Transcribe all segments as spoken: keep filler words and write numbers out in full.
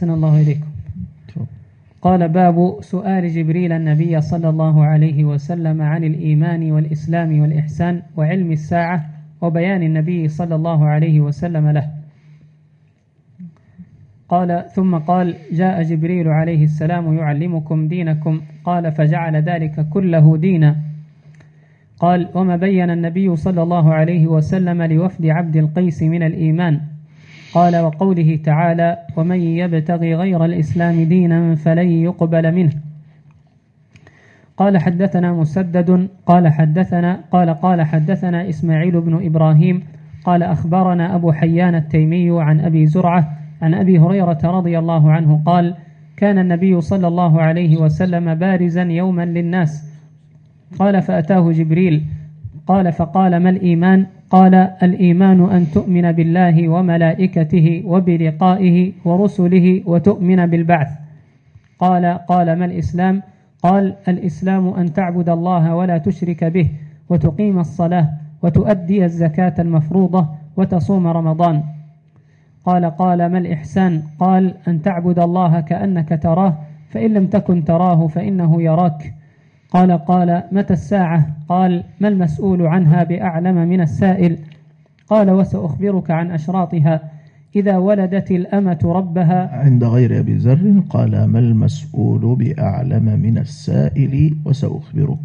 أحسن الله إليكم. قال باب سؤال جبريل النبي صلى الله عليه وسلم عن الإيمان والإسلام والإحسان وعلم الساعة وبيان النبي صلى الله عليه وسلم له. قال ثم قال جاء جبريل عليه السلام يعلمكم دينكم. قال فجعل ذلك كله دينا. قال وما بين النبي صلى الله عليه وسلم لوفد عبد القيس من الإيمان. قال وقوله تعالى ومن يبتغي غير الإسلام دينا فلن يقبل منه. قال حدثنا مسدد قال حدثنا قال قال حدثنا إسماعيل بن إبراهيم قال أخبرنا أبو حيان التيمي عن أبي زرعة عن أبي هريرة رضي الله عنه قال كان النبي صلى الله عليه وسلم بارزا يوما للناس. قال فأتاه جبريل قال فقال ما الإيمان؟ قال الإيمان أن تؤمن بالله وملائكته وبلقائه ورسله وتؤمن بالبعث. قال قال ما الإسلام؟ قال الإسلام أن تعبد الله ولا تشرك به وتقيم الصلاة وتؤدي الزكاة المفروضة وتصوم رمضان. قال قال ما الإحسان؟ قال أن تعبد الله كأنك تراه فإن لم تكن تراه فإنه يراك. قال قال متى الساعة؟ قال ما المسؤول عنها بأعلم من السائل. قال وسأخبرك عن أشراطها إذا ولدت الأمة ربها. عند غير أبي ذر قال ما المسؤول بأعلم من السائل وسأخبرك.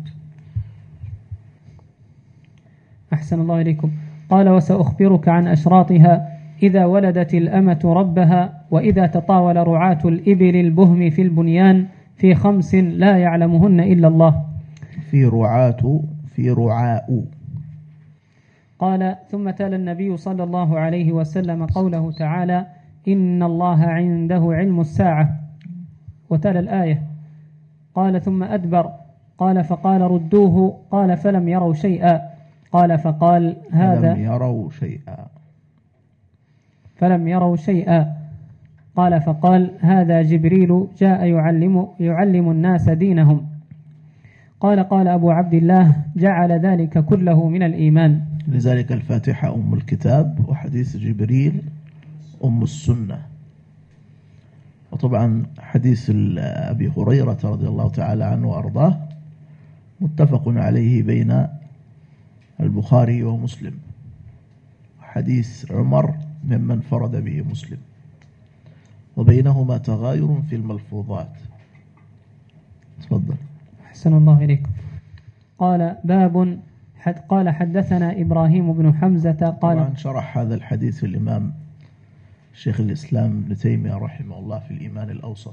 أحسن الله إليكم. قال وسأخبرك عن أشراطها إذا ولدت الأمة ربها وإذا تطاول رعاة الإبل البهم في البنيان في خمس لا يعلمهن إلا الله. في رعاة في رعاء. قال ثم تلا النبي صلى الله عليه وسلم قوله تعالى إن الله عنده علم الساعة وتلا الآية. قال ثم أدبر. قال فقال ردوه. قال فلم يروا شيئا. قال فقال هذا فلم يروا شيئا فلم يروا شيئا. قال فقال هذا جبريل جاء يعلم, يعلم الناس دينهم. قال قال أبو عبد الله جعل ذلك كله من الإيمان. لذلك الفاتحة أم الكتاب وحديث جبريل أم السنة. وطبعا حديث أبي هريرة رضي الله تعالى عنه وأرضاه متفق عليه بين البخاري ومسلم. حديث عمر ممن فرد به مسلم وبينهما تغاير في الملفوظات. تفضل. أحسن الله إليكم. قال باب حد قال حدثنا إبراهيم بن حمزة قال طبعا شرح هذا الحديث الإمام شيخ الإسلام ابن تيمية رحمه الله في الإيمان الأوسط.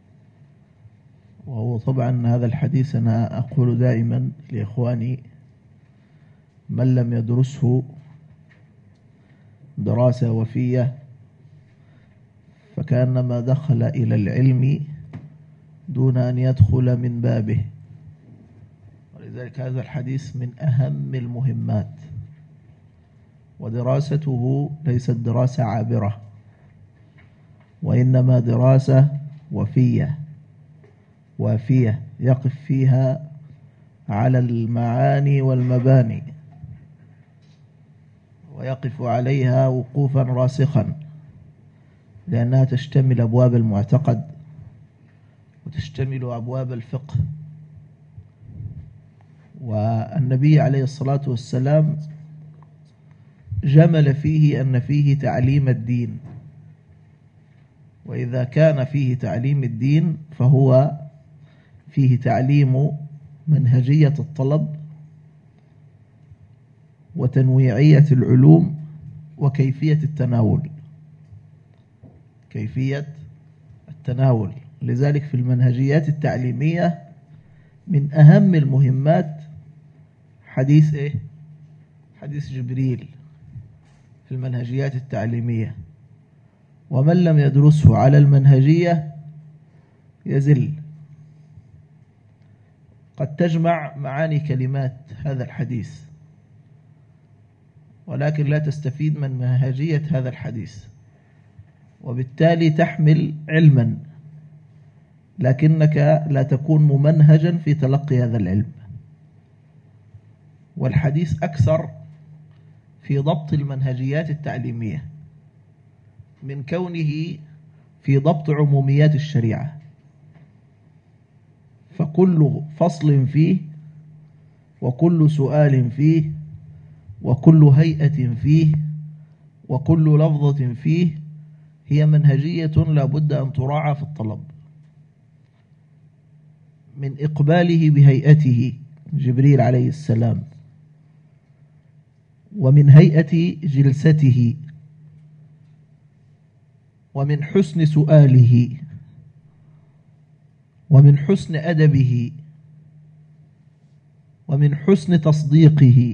وهو طبعا هذا الحديث أنا أقول دائما لإخواني من لم يدرسه دراسة وفية فكأنما دخل إلى العلم دون أن يدخل من بابه. ولذلك هذا الحديث من أهم المهمات. ودراسته ليست دراسة عابرة وإنما دراسة وفية وافية يقف فيها على المعاني والمباني ويقف عليها وقوفا راسخا لأنها تشتمل أبواب المعتقد وتشتمل أبواب الفقه. والنبي عليه الصلاة والسلام جمل فيه أن فيه تعليم الدين. وإذا كان فيه تعليم الدين فهو فيه تعليم منهجية الطلب وتنويعية العلوم وكيفية التناول كيفية التناول. لذلك في المنهجيات التعليمية من أهم المهمات حديث إيه؟ حديث جبريل في المنهجيات التعليمية. ومن لم يدرسه على المنهجية يزل. قد تجمع معاني كلمات هذا الحديث ولكن لا تستفيد من منهجية هذا الحديث وبالتالي تحمل علما لكنك لا تكون ممنهجا في تلقي هذا العلم. والحديث أكثر في ضبط المنهجيات التعليمية من كونه في ضبط عموميات الشريعة، فكل فصل فيه وكل سؤال فيه وكل هيئة فيه وكل لفظة فيه هي منهجية لا بد أن تراعى في الطلب، من إقباله بهيئته جبريل عليه السلام، ومن هيئة جلسته، ومن حسن سؤاله، ومن حسن أدبه، ومن حسن تصديقه،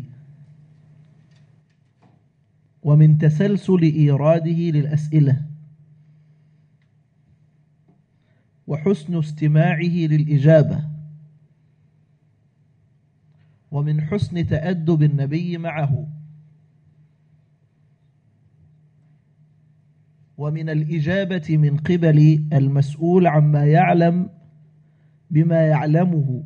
ومن تسلسل إيراده للأسئلة، وحسن استماعه للإجابة، ومن حسن تأدب النبي معه، ومن الإجابة من قبل المسؤول عما يعلم بما يعلمه،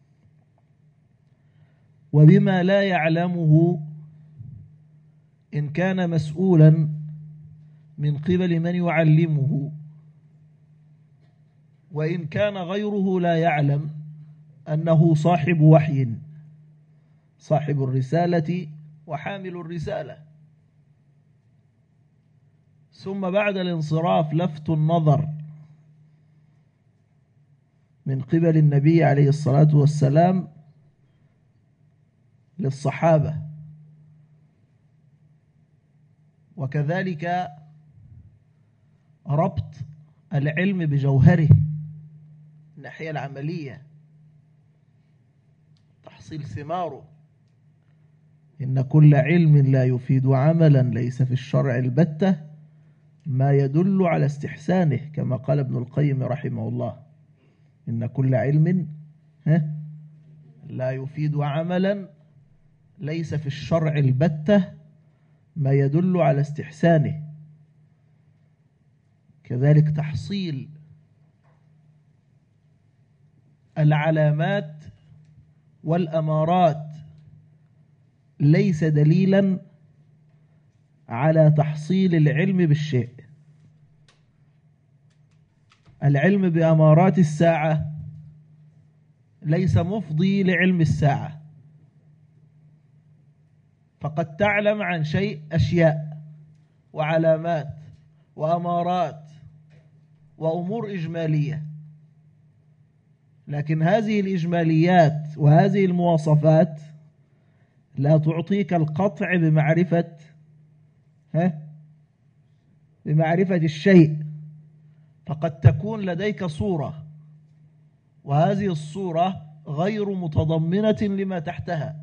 وبما لا يعلمه إن كان مسؤولا من قبل من يعلمه، وإن كان غيره لا يعلم أنه صاحب وحي، صاحب الرسالة وحامل الرسالة. ثم بعد الانصراف لفت النظر من قبل النبي عليه الصلاة والسلام للصحابة، وكذلك ربط العلم بجوهره، الناحية العملية، تحصيل ثماره. إن كل علم لا يفيد عملا ليس في الشرع البتة ما يدل على استحسانه، كما قال ابن القيم رحمه الله: إن كل علم لا يفيد عملا ليس في الشرع البتة ما يدل على استحسانه. كذلك تحصيل العلامات والأمارات ليس دليلا على تحصيل العلم بالشيء. العلم بأمارات الساعة ليس مفضي لعلم الساعة، فقد تعلم عن شيء أشياء وعلامات وأمارات وأمور إجمالية، لكن هذه الإجماليات وهذه المواصفات لا تعطيك القطع بمعرفة ها بمعرفة الشيء، فقد تكون لديك صورة، وهذه الصورة غير متضمنة لما تحتها.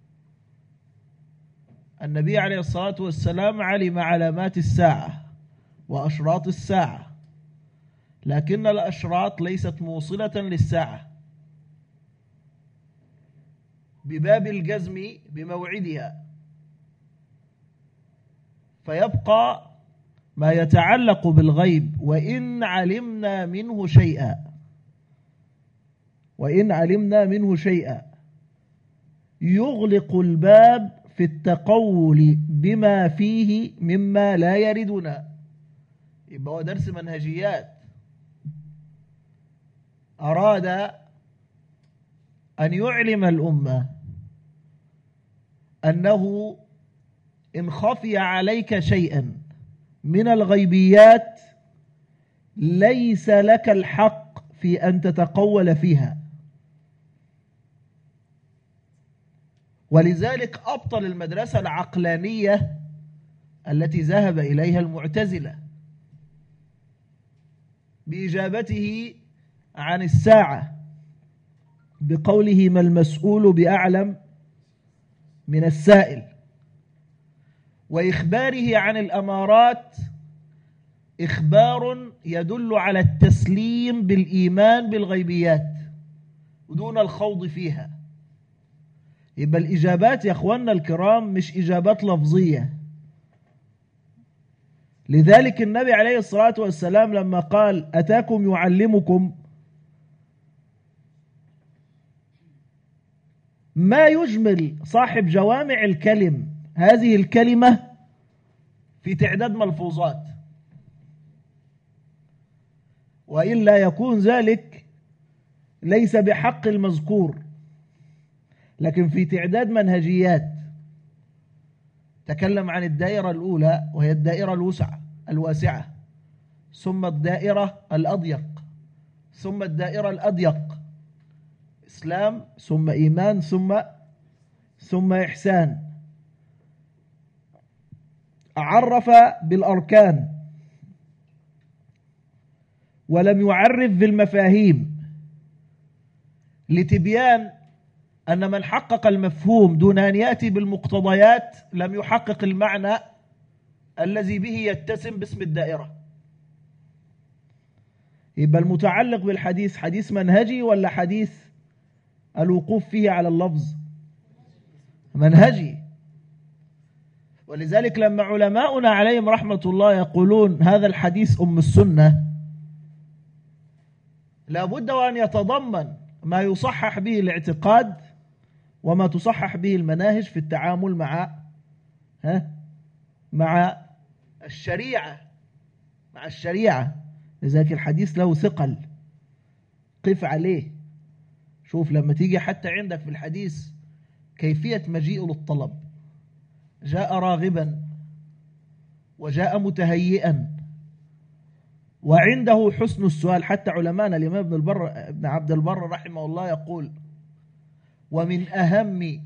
النبي عليه الصلاة والسلام علم علامات الساعة وأشراط الساعة، لكن الأشراط ليست موصلة للساعة بباب الجزم بموعدها، فيبقى ما يتعلق بالغيب. وإن علمنا منه شيئا وإن علمنا منه شيئا يغلق الباب في التقول بما فيه مما لا يردنا. يبقى هو درس منهجيات. أراد أن يعلم الأمة أنه إن خفي عليك شيئا من الغيبيات ليس لك الحق في أن تتقول فيها، ولذلك أبطل المدرسة العقلانية التي ذهب إليها المعتزلة بإجابته عن الساعة بقوله: ما المسؤول بأعلم من السائل، وإخباره عن الأمارات إخبار يدل على التسليم بالإيمان بالغيبيات ودون الخوض فيها. يبقى الإجابات يا أخواننا الكرام مش إجابات لفظية. لذلك النبي عليه الصلاة والسلام لما قال: أتاكم يعلمكم، ما يجمل صاحب جوامع الكلم هذه الكلمة في تعداد ملفوظات. وإلا يكون ذلك ليس بحق المذكور. لكن في تعداد منهجيات تكلم عن الدائرة الأولى وهي الدائرة الوسع الواسعة، ثم الدائرة الأضيق، ثم الدائرة الأضيق، إسلام ثم إيمان ثم ثم إحسان. عرف بالأركان ولم يعرف بالمفاهيم، لتبيان أن من حقق المفهوم دون أن يأتي بالمقتضيات لم يحقق المعنى الذي به يتسم باسم الدائرة. يبقى المتعلق بالحديث حديث منهجي ولا حديث الوقوف فيه على اللفظ؟ منهجي. ولذلك لما علماؤنا عليهم رحمة الله يقولون هذا الحديث أم السنة، لابد وأن يتضمن ما يصحح به الاعتقاد وما تصحح به المناهج في التعامل مع ها مع الشريعة مع الشريعة. لذلك الحديث له ثقل، قف عليه. شوف لما تيجي حتى عندك في الحديث كيفية مجيئه للطلب، جاء راغبا وجاء متهيئا وعنده حسن السؤال. حتى علماءنا الإمام ابن البر ابن عبد البر رحمه الله يقول: ومن أهم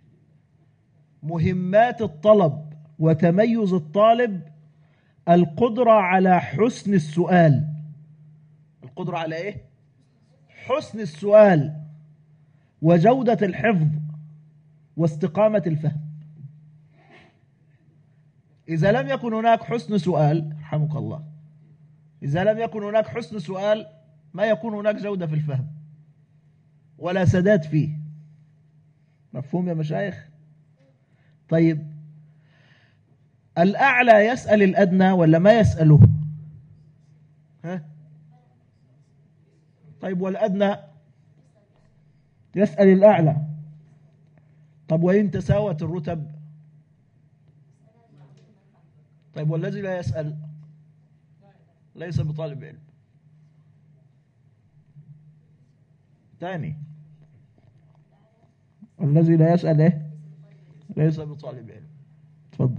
مهمات الطلب وتميز الطالب القدرة على حسن السؤال. القدرة على إيه؟ حسن السؤال وجودة الحفظ واستقامة الفهم. إذا لم يكن هناك حسن سؤال رحمك الله، إذا لم يكن هناك حسن سؤال ما يكون هناك جودة في الفهم ولا سداد فيه. مفهوم يا مشايخ؟ طيب الأعلى يسأل الأدنى ولا ما يسأله؟ ها؟ طيب والأدنى يسأل الأعلى. طب وإن تساوت الرتب؟ طيب والذي لا يسأل ليس بطالب علم. ثاني، الذي لا يسأل إيه؟ ليس بطالب علم. تفضل.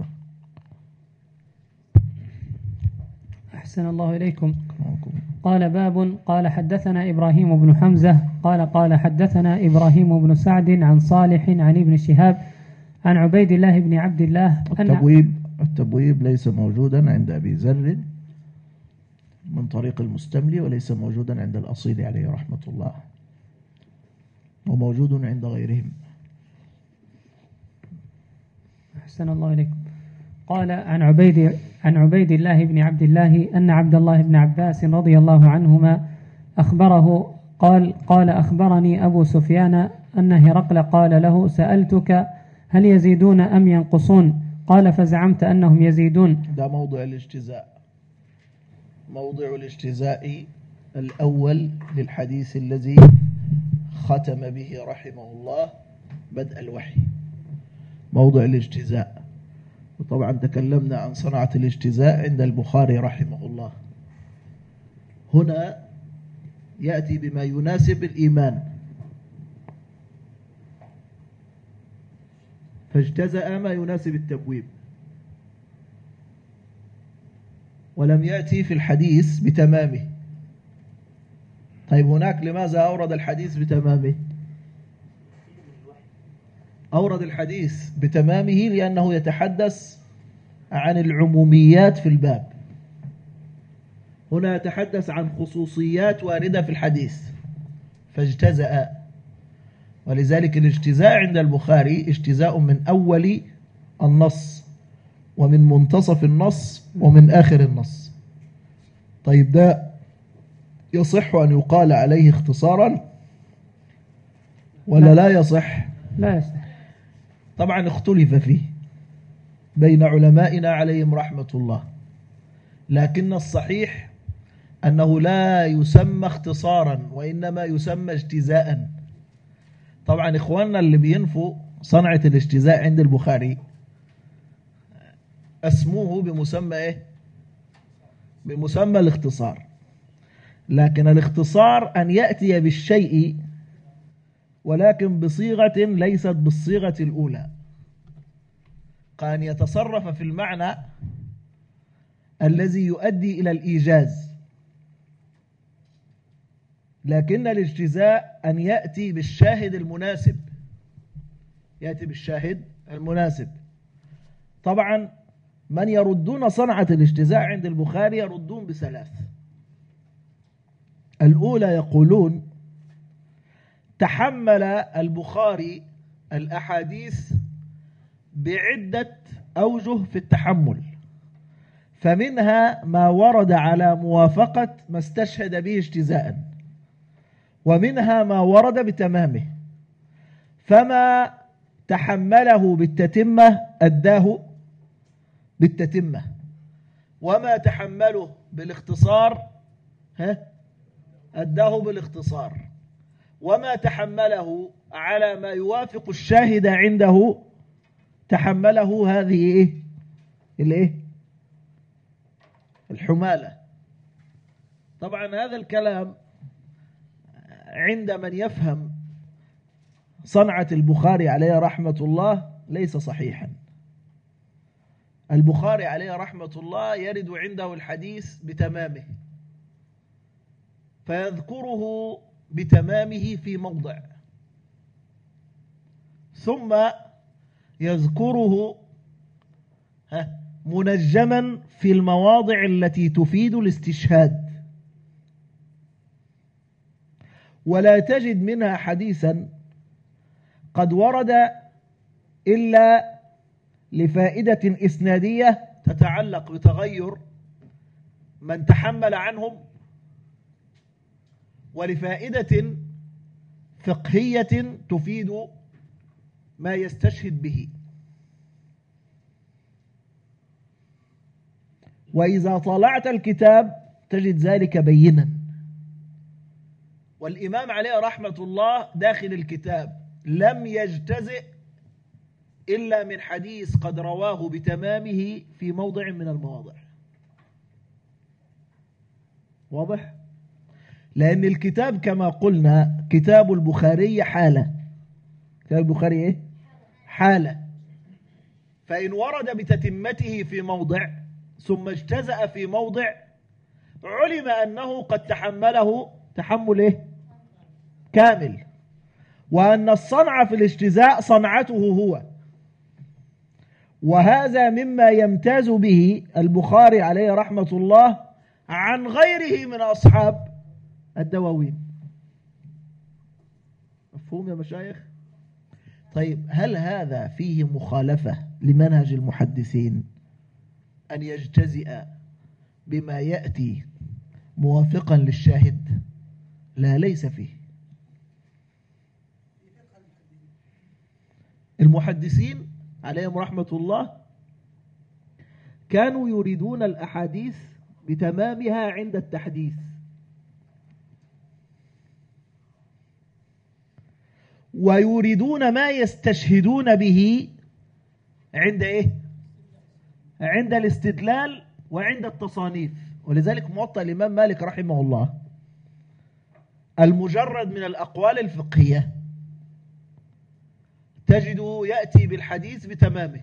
أحسن الله إليكم. قال باب قال حدثنا إبراهيم بن حمزة قال قال حدثنا إبراهيم بن سعد عن صالح عن ابن شهاب عن عبيد الله بن عبد الله. التبويب التبويب ليس موجودا عند أبي ذر من طريق المستملي، وليس موجودا عند الأصيل عليه رحمة الله، وموجود عند غيرهم. أحسن الله إليكم. قال عن عبيد عن عبيد الله بن عبد الله أن عبد الله بن عباس رضي الله عنهما أخبره قال قال أخبرني أبو سفيان أن هرقل قال له: سألتك هل يزيدون أم ينقصون؟ قال: فزعمت أنهم يزيدون. ده موضع الاجتزاء، موضع الاجتزاء الأول للحديث الذي ختم به رحمه الله بدء الوحي، موضع الاجتزاء. وطبعا تكلمنا عن صنعة الاجتزاء عند البخاري رحمه الله. هنا يأتي بما يناسب الإيمان، فاجتزأ ما يناسب التبويب، ولم يأتي في الحديث بتمامه. طيب هناك لماذا أورد الحديث بتمامه؟ أورد الحديث بتمامه لأنه يتحدث عن العموميات في الباب. هنا يتحدث عن خصوصيات واردة في الحديث فاجتزأ. ولذلك الاجتزاء عند البخاري اجتزاء من أول النص ومن منتصف النص ومن آخر النص. طيب ده يصح أن يقال عليه اختصارا ولا لا يصح؟ لا يصح. طبعا اختلف فيه بين علمائنا عليهم رحمة الله، لكن الصحيح أنه لا يسمى اختصارا وإنما يسمى اجتزاء. طبعا إخواننا اللي بينفوا صنعة الاجتزاء عند البخاري أسموه بمسمى إيه؟ بمسمى الاختصار. لكن الاختصار أن يأتي بالشيء ولكن بصيغة ليست بالصيغة الأولى، كأن يتصرف في المعنى الذي يؤدي إلى الإيجاز. لكن الاجتزاء أن يأتي بالشاهد المناسب، يأتي بالشاهد المناسب. طبعا من يردون صنعة الاجتزاء عند البخاري يردون بثلاث. الأولى يقولون تحمل البخاري الأحاديث بعدة أوجه في التحمل، فمنها ما ورد على موافقة ما استشهد به اجتزاء، ومنها ما ورد بتمامه، فما تحمله بالتتمة أداه بالتتمة، وما تحمله بالاختصار ها أداه بالاختصار، وما تحمله على ما يوافق الشاهد عنده تحمله هذه إيه؟ الإيه؟ الحمالة. طبعا هذا الكلام عند من يفهم صنعة البخاري عليه رحمة الله ليس صحيحا. البخاري عليه رحمة الله يرد عنده الحديث بتمامه، فيذكره بتمامه في موضع، ثم يذكره منجما في المواضع التي تفيد الاستشهاد، ولا تجد منها حديثا قد ورد إلا لفائدة إسنادية تتعلق بتغير من تحمل عنهم، ولفائدة فقهية تفيد ما يستشهد به. وإذا طالعت الكتاب تجد ذلك بينا. والإمام عليه رحمة الله داخل الكتاب لم يجتزئ إلا من حديث قد رواه بتمامه في موضع من المواضع. واضح؟ لأن الكتاب كما قلنا كتاب البخاري حالة. كتاب البخاري إيه؟ حالة. فإن ورد بتتمته في موضع ثم اجتزأ في موضع علم أنه قد تحمله تحمل إيه؟ كامل، وأن الصنعة في الاجتزاء صنعته هو. وهذا مما يمتاز به البخاري عليه رحمة الله عن غيره من أصحاب الدواوين. مفهوم يا مشايخ؟ طيب هل هذا فيه مخالفة لمنهج المحدثين أن يجتزئ بما يأتي موافقا للشاهد؟ لا، ليس فيه. المحدثين عليهم رحمة الله كانوا يريدون الأحاديث بتمامها عند التحديث، ويريدون ما يستشهدون به عند إيه؟ عند الاستدلال وعند التصانيف. ولذلك موطأ الإمام مالك رحمه الله المجرد من الأقوال الفقهية تجده يأتي بالحديث بتمامه،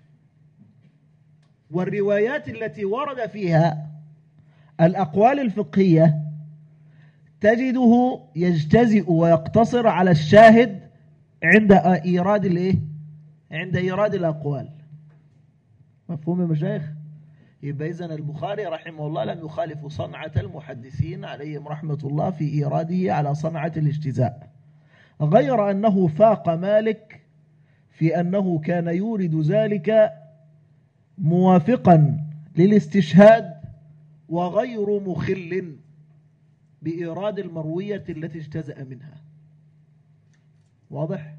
والروايات التي ورد فيها الأقوال الفقهية تجده يجتزئ ويقتصر على الشاهد عند إيراد الإيه؟ عند إيراد الأقوال. مفهوم يا مشايخ؟ يبقى إذن البخاري رحمه الله لم يخالف صنعة المحدثين عليهم رحمة الله في إيراده على صنعة الاجتزاء، غير أنه فاق مالك في أنه كان يورد ذلك موافقا للاستشهاد وغير مخل بإيراد المروية التي اجتزأ منها. واضح؟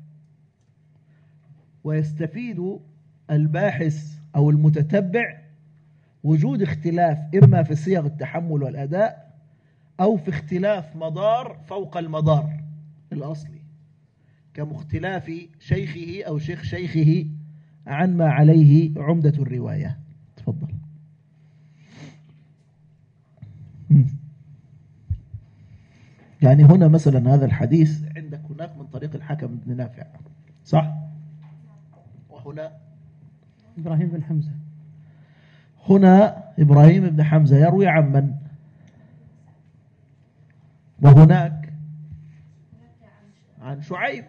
ويستفيد الباحث أو المتتبع وجود اختلاف إما في صيغ التحمل والأداء أو في اختلاف مدار فوق المدار الأصلي، كمختلاف شيخه أو شيخ شيخه عن ما عليه عمدة الرواية. تفضل. يعني هنا مثلا هذا الحديث عندك هناك من طريق الحكم بن نافع صح؟ وهنا إبراهيم بن حمزة. هنا إبراهيم بن حمزة يروي عن من؟ وهناك عن شعيب.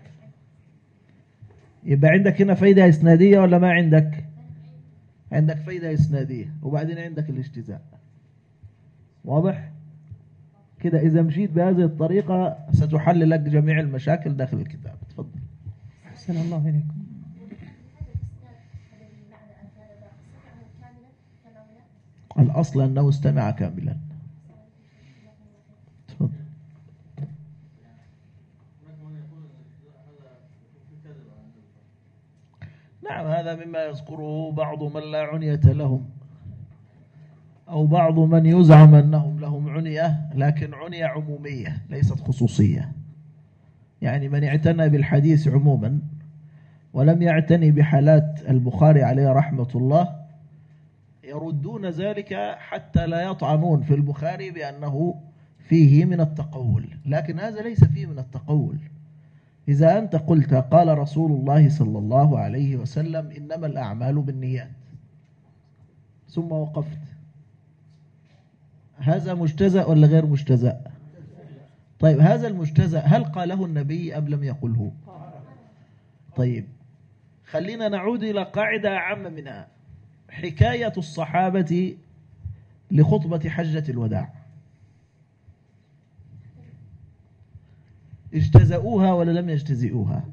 يبقى عندك هنا فايدة إسنادية ولا ما عندك؟ عندك فايدة إسنادية وبعدين عندك الاجتزاء. واضح؟ كده إذا مشيت بهذه الطريقة ستحل لك جميع المشاكل داخل الكتاب. تفضل. أحسن الله إليكم. الأصل أنه استمع كاملا. تفضل. نعم هذا مما يذكره بعض من لا عنية لهم أو بعض من يزعم أنهم لهم عنية، لكن عنية عمومية ليست خصوصية. يعني من اعتنى بالحديث عموما ولم يعتني بحالات البخاري عليه رحمة الله يردون ذلك حتى لا يطعنون في البخاري بأنه فيه من التقول، لكن هذا ليس فيه من التقول. إذا أنت قلت قال رسول الله صلى الله عليه وسلم إنما الأعمال بالنيات ثم وقفت، هذا مجتزأ ولا غير مجتزأ؟ طيب هذا المجتزأ هل قاله النبي أم لم يقله؟ طيب خلينا نعود إلى قاعدة أعم منها، حكاية الصحابة لخطبة حجة الوداع اجتزأوها ولا لم يجتزئوها؟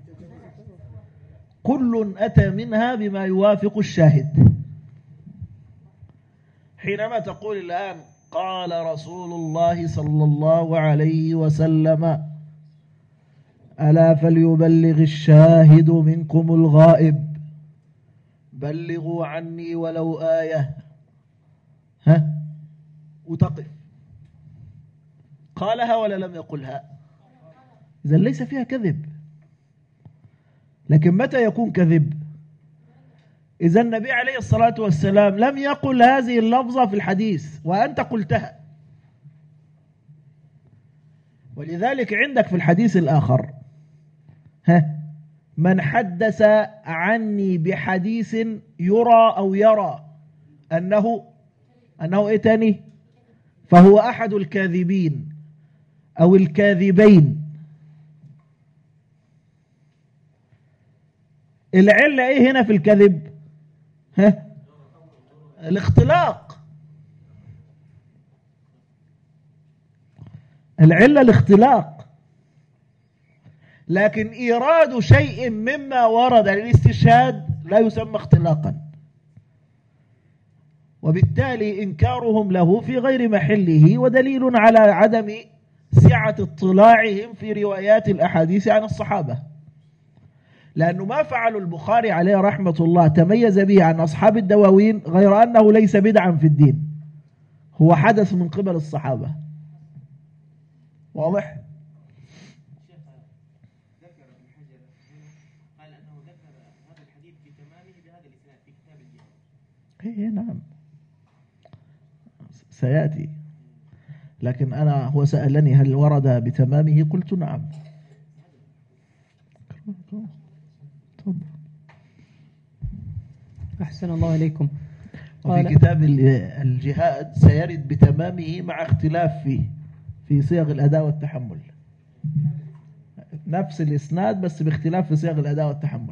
كل أتى منها بما يوافق الشاهد. حينما تقول الآن قال رسول الله صلى الله عليه وسلم ألا فليبلغ الشاهد منكم الغائب بلغوا عني ولو آية، ها وتقف، قالها ولا لم يقلها؟ إذا ليس فيها كذب. لكن متى يكون كذب؟ إذا النبي عليه الصلاة والسلام لم يقل هذه اللفظة في الحديث وأنت قلتها. ولذلك عندك في الحديث الآخر ها من حدث عني بحديث يرى أو يرى أنه أنه إيه تاني؟ فهو أحد الكاذبين أو الكاذبين. العلة إيه هنا في الكذب؟ ها الاختلاق. العلة الاختلاق. لكن إيراد شيء مما ورد للاستشهاد لا يسمى اختلاقا، وبالتالي إنكارهم له في غير محله ودليل على عدم سعة اطلاعهم في روايات الأحاديث عن الصحابة. لأنه ما فعلوا البخاري عليه رحمة الله تميز به عن أصحاب الدواوين غير أنه ليس بدعا في الدين، هو حدث من قبل الصحابة. واضح؟ ايه نعم سيأتي، لكن أنا هو سألني هل ورد بتمامه قلت نعم. أحسن الله إليكم. وفي كتاب الجهاد سيرد بتمامه مع اختلاف فيه في صيغ الأداء والتحمل، نفس الإسناد بس باختلاف في صيغ الأداء والتحمل.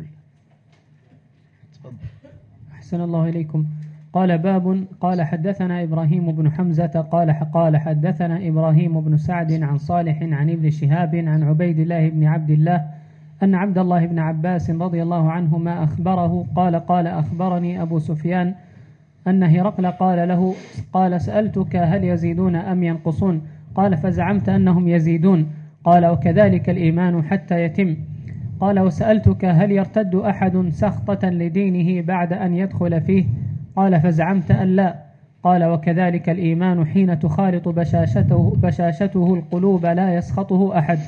أحسن الله إليكم. قال باب قال حدثنا إبراهيم بن حمزة قال قال حدثنا إبراهيم بن سعد عن صالح عن ابن شهاب عن عبيد الله بن عبد الله أن عبد الله بن عباس رضي الله عنهما أخبره قال قال أخبرني أبو سفيان أن هرقل قال له قال سألتك هل يزيدون أم ينقصون؟ قال فزعمت أنهم يزيدون. قال وكذلك الإيمان حتى يتم. قال وسألتك هل يرتد أحد سخطة لدينه بعد أن يدخل فيه؟ قال فزعمت أن لا. قال وكذلك الإيمان حين تخالط بشاشته, بشاشته القلوب لا يسخطه أحد.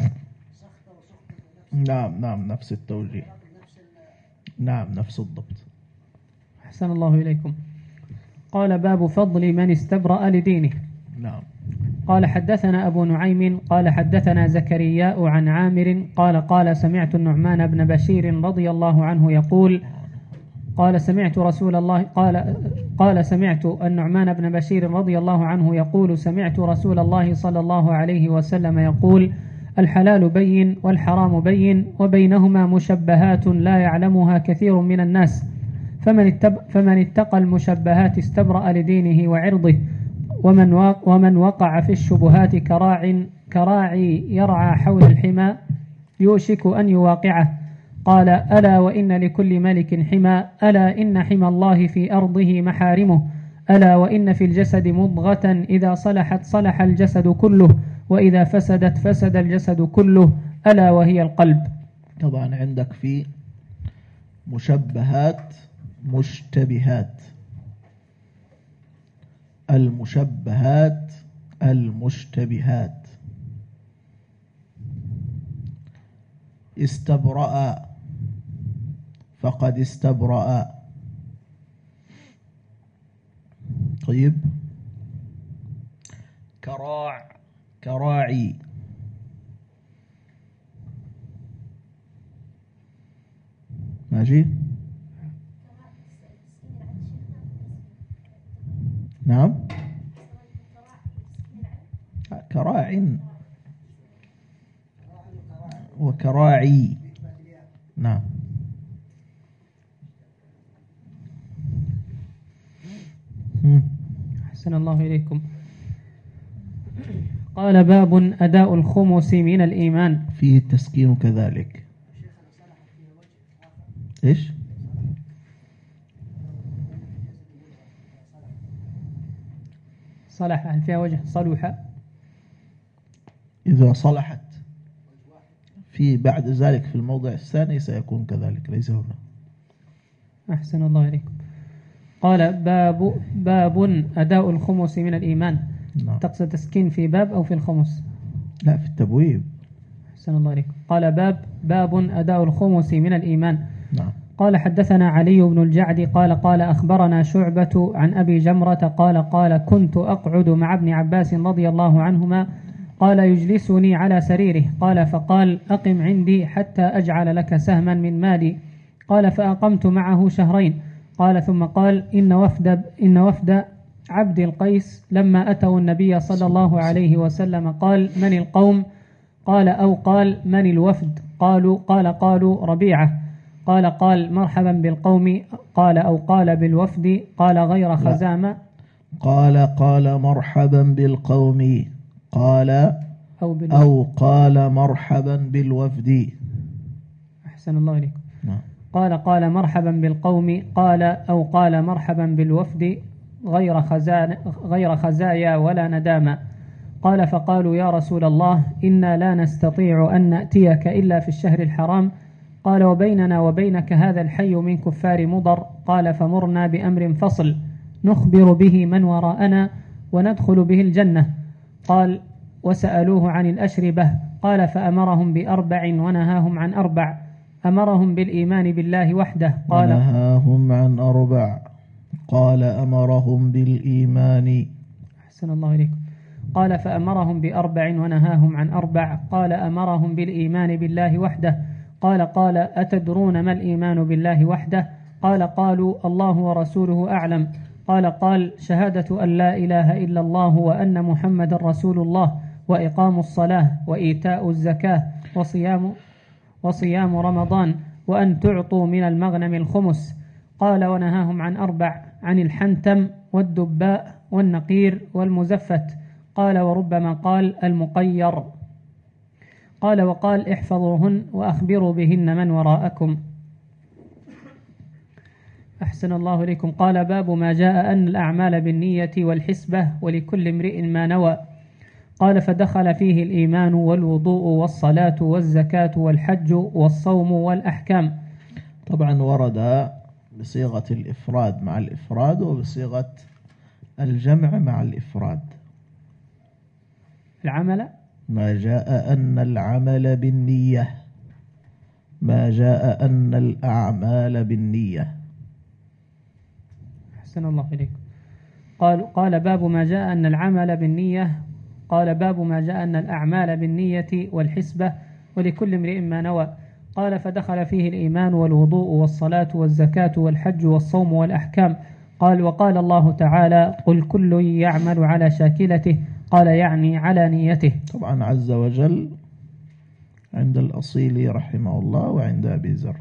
نعم نعم نفس التوجيه، نعم نفس الضبط. أحسن الله إليكم. قال باب فضل من استبرأ لدينه. نعم. قال حدثنا أبو نعيم قال حدثنا زكرياء عن عامر قال قال سمعت النعمان بن بشير رضي الله عنه يقول قال سمعت رسول الله قال قال سمعت النعمان بن بشير رضي الله عنه يقول سمعت رسول الله صلى الله عليه وسلم يقول الحلال بين والحرام بين وبينهما مشبهات لا يعلمها كثير من الناس فمن فمن اتقى المشبهات استبرأ لدينه وعرضه ومن ومن وقع في الشبهات كراع كراعي يرعى حول الحمى يوشك أن يواقعه. قال ألا وإن لكل ملك حمى ألا إن حمى الله في أرضه محارمه ألا وإن في الجسد مضغة إذا صلحت صلح الجسد كله وإذا فسدت فسد الجسد كله ألا وهي القلب. طبعا عندك في مشبهات مشتبهات. المشبهات المشتبهات استبرأ فقد استبرأ. طيب كراع كراعي ماشي. نعم كراع وكراعي. نعم. أحسن الله إليكم. قال باب أداء الخمس من الإيمان. فيه التسكين كذلك. إيش؟ صلح هل فيها وجه صلح؟ إذا صلحت في بعد ذلك في الموضع الثاني سيكون كذلك ليس هنا. أحسن الله إليكم. قال باب باب أداء الخمس من الإيمان. نعم. تقصد تسكين في باب أو في الخمس؟ لا في التبويب. أحسن الله إليكم. قال باب باب أداء الخمس من الإيمان. نعم. قال حدثنا علي بن الجعد قال قال أخبرنا شعبة عن أبي جمرة قال قال كنت أقعد مع ابن عباس رضي الله عنهما قال يجلسني على سريره قال فقال أقم عندي حتى أجعل لك سهما من مالي قال فأقمت معه شهرين قال ثم قال إن وفد إن وفد عبد القيس لما أتوا النبي صلى الله عليه وسلم قال من القوم قال أو قال من الوفد قالوا قال قالوا ربيعة قال قال مرحبا بالقوم قال أو قال بالوفد قال غير خزامة قال قال مرحبا بالقوم قال أو, أو قال مرحبا بالوفد. أحسن الله إليكم. نعم. قال قال مرحبا بالقوم قال أو قال مرحبا بالوفد غير خزان غير خزايا ولا ندامة قال فقالوا يا رسول الله إنا لا نستطيع أن نأتيك إلا في الشهر الحرام قال وبيننا وبينك هذا الحي من كفار مضر قال فمرنا بأمر فصل نخبر به من وراءنا وندخل به الجنة قال وسألوه عن الأشربة قال فأمرهم بأربع ونهاهم عن أربع أمرهم بالإيمان بالله وحده قال ونهاهم عن أربع قال أمرهم بالإيمان. أحسن الله إليكم. قال فأمرهم بأربع ونهاهم عن أربع قال أمرهم بالإيمان بالله وحده قال قال أتدرون ما الإيمان بالله وحده قال قالوا الله ورسوله أعلم قال قال شهادة أن لا إله إلا الله وأن محمد رسول الله وإقام الصلاة وإيتاء الزكاة وصيام وصيام رمضان وأن تعطوا من المغنم الخمس قال ونهاهم عن أربع عن الحنتم والدباء والنقير والمزفت قال وربما قال المقير قال وقال احفظوهن وأخبروا بهن من وراءكم. أحسن الله إليكم. قال باب ما جاء أن الأعمال بالنية والحسبة ولكل امرئ ما نوى قال فدخل فيه الإيمان والوضوء والصلاة والزكاة والحج والصوم والأحكام. طبعا ورد بصيغة الإفراد مع الإفراد وبصيغة الجمع مع الإفراد. العمل ما جاء أن العمل بالنية ما جاء أن الأعمال بالنية. أحسن الله إليكم. قال قال باب ما جاء أن العمل بالنية قال باب ما جاء أن الأعمال بالنية والحسبة ولكل امرئ ما نوى. قال فدخل فيه الإيمان والوضوء والصلاة والزكاة والحج والصوم والأحكام. قال وقال الله تعالى قل كل يعمل على شاكلته. قال يعني على نيته. طبعا عز وجل عند الأصيلي رحمه الله وعند أبي ذر.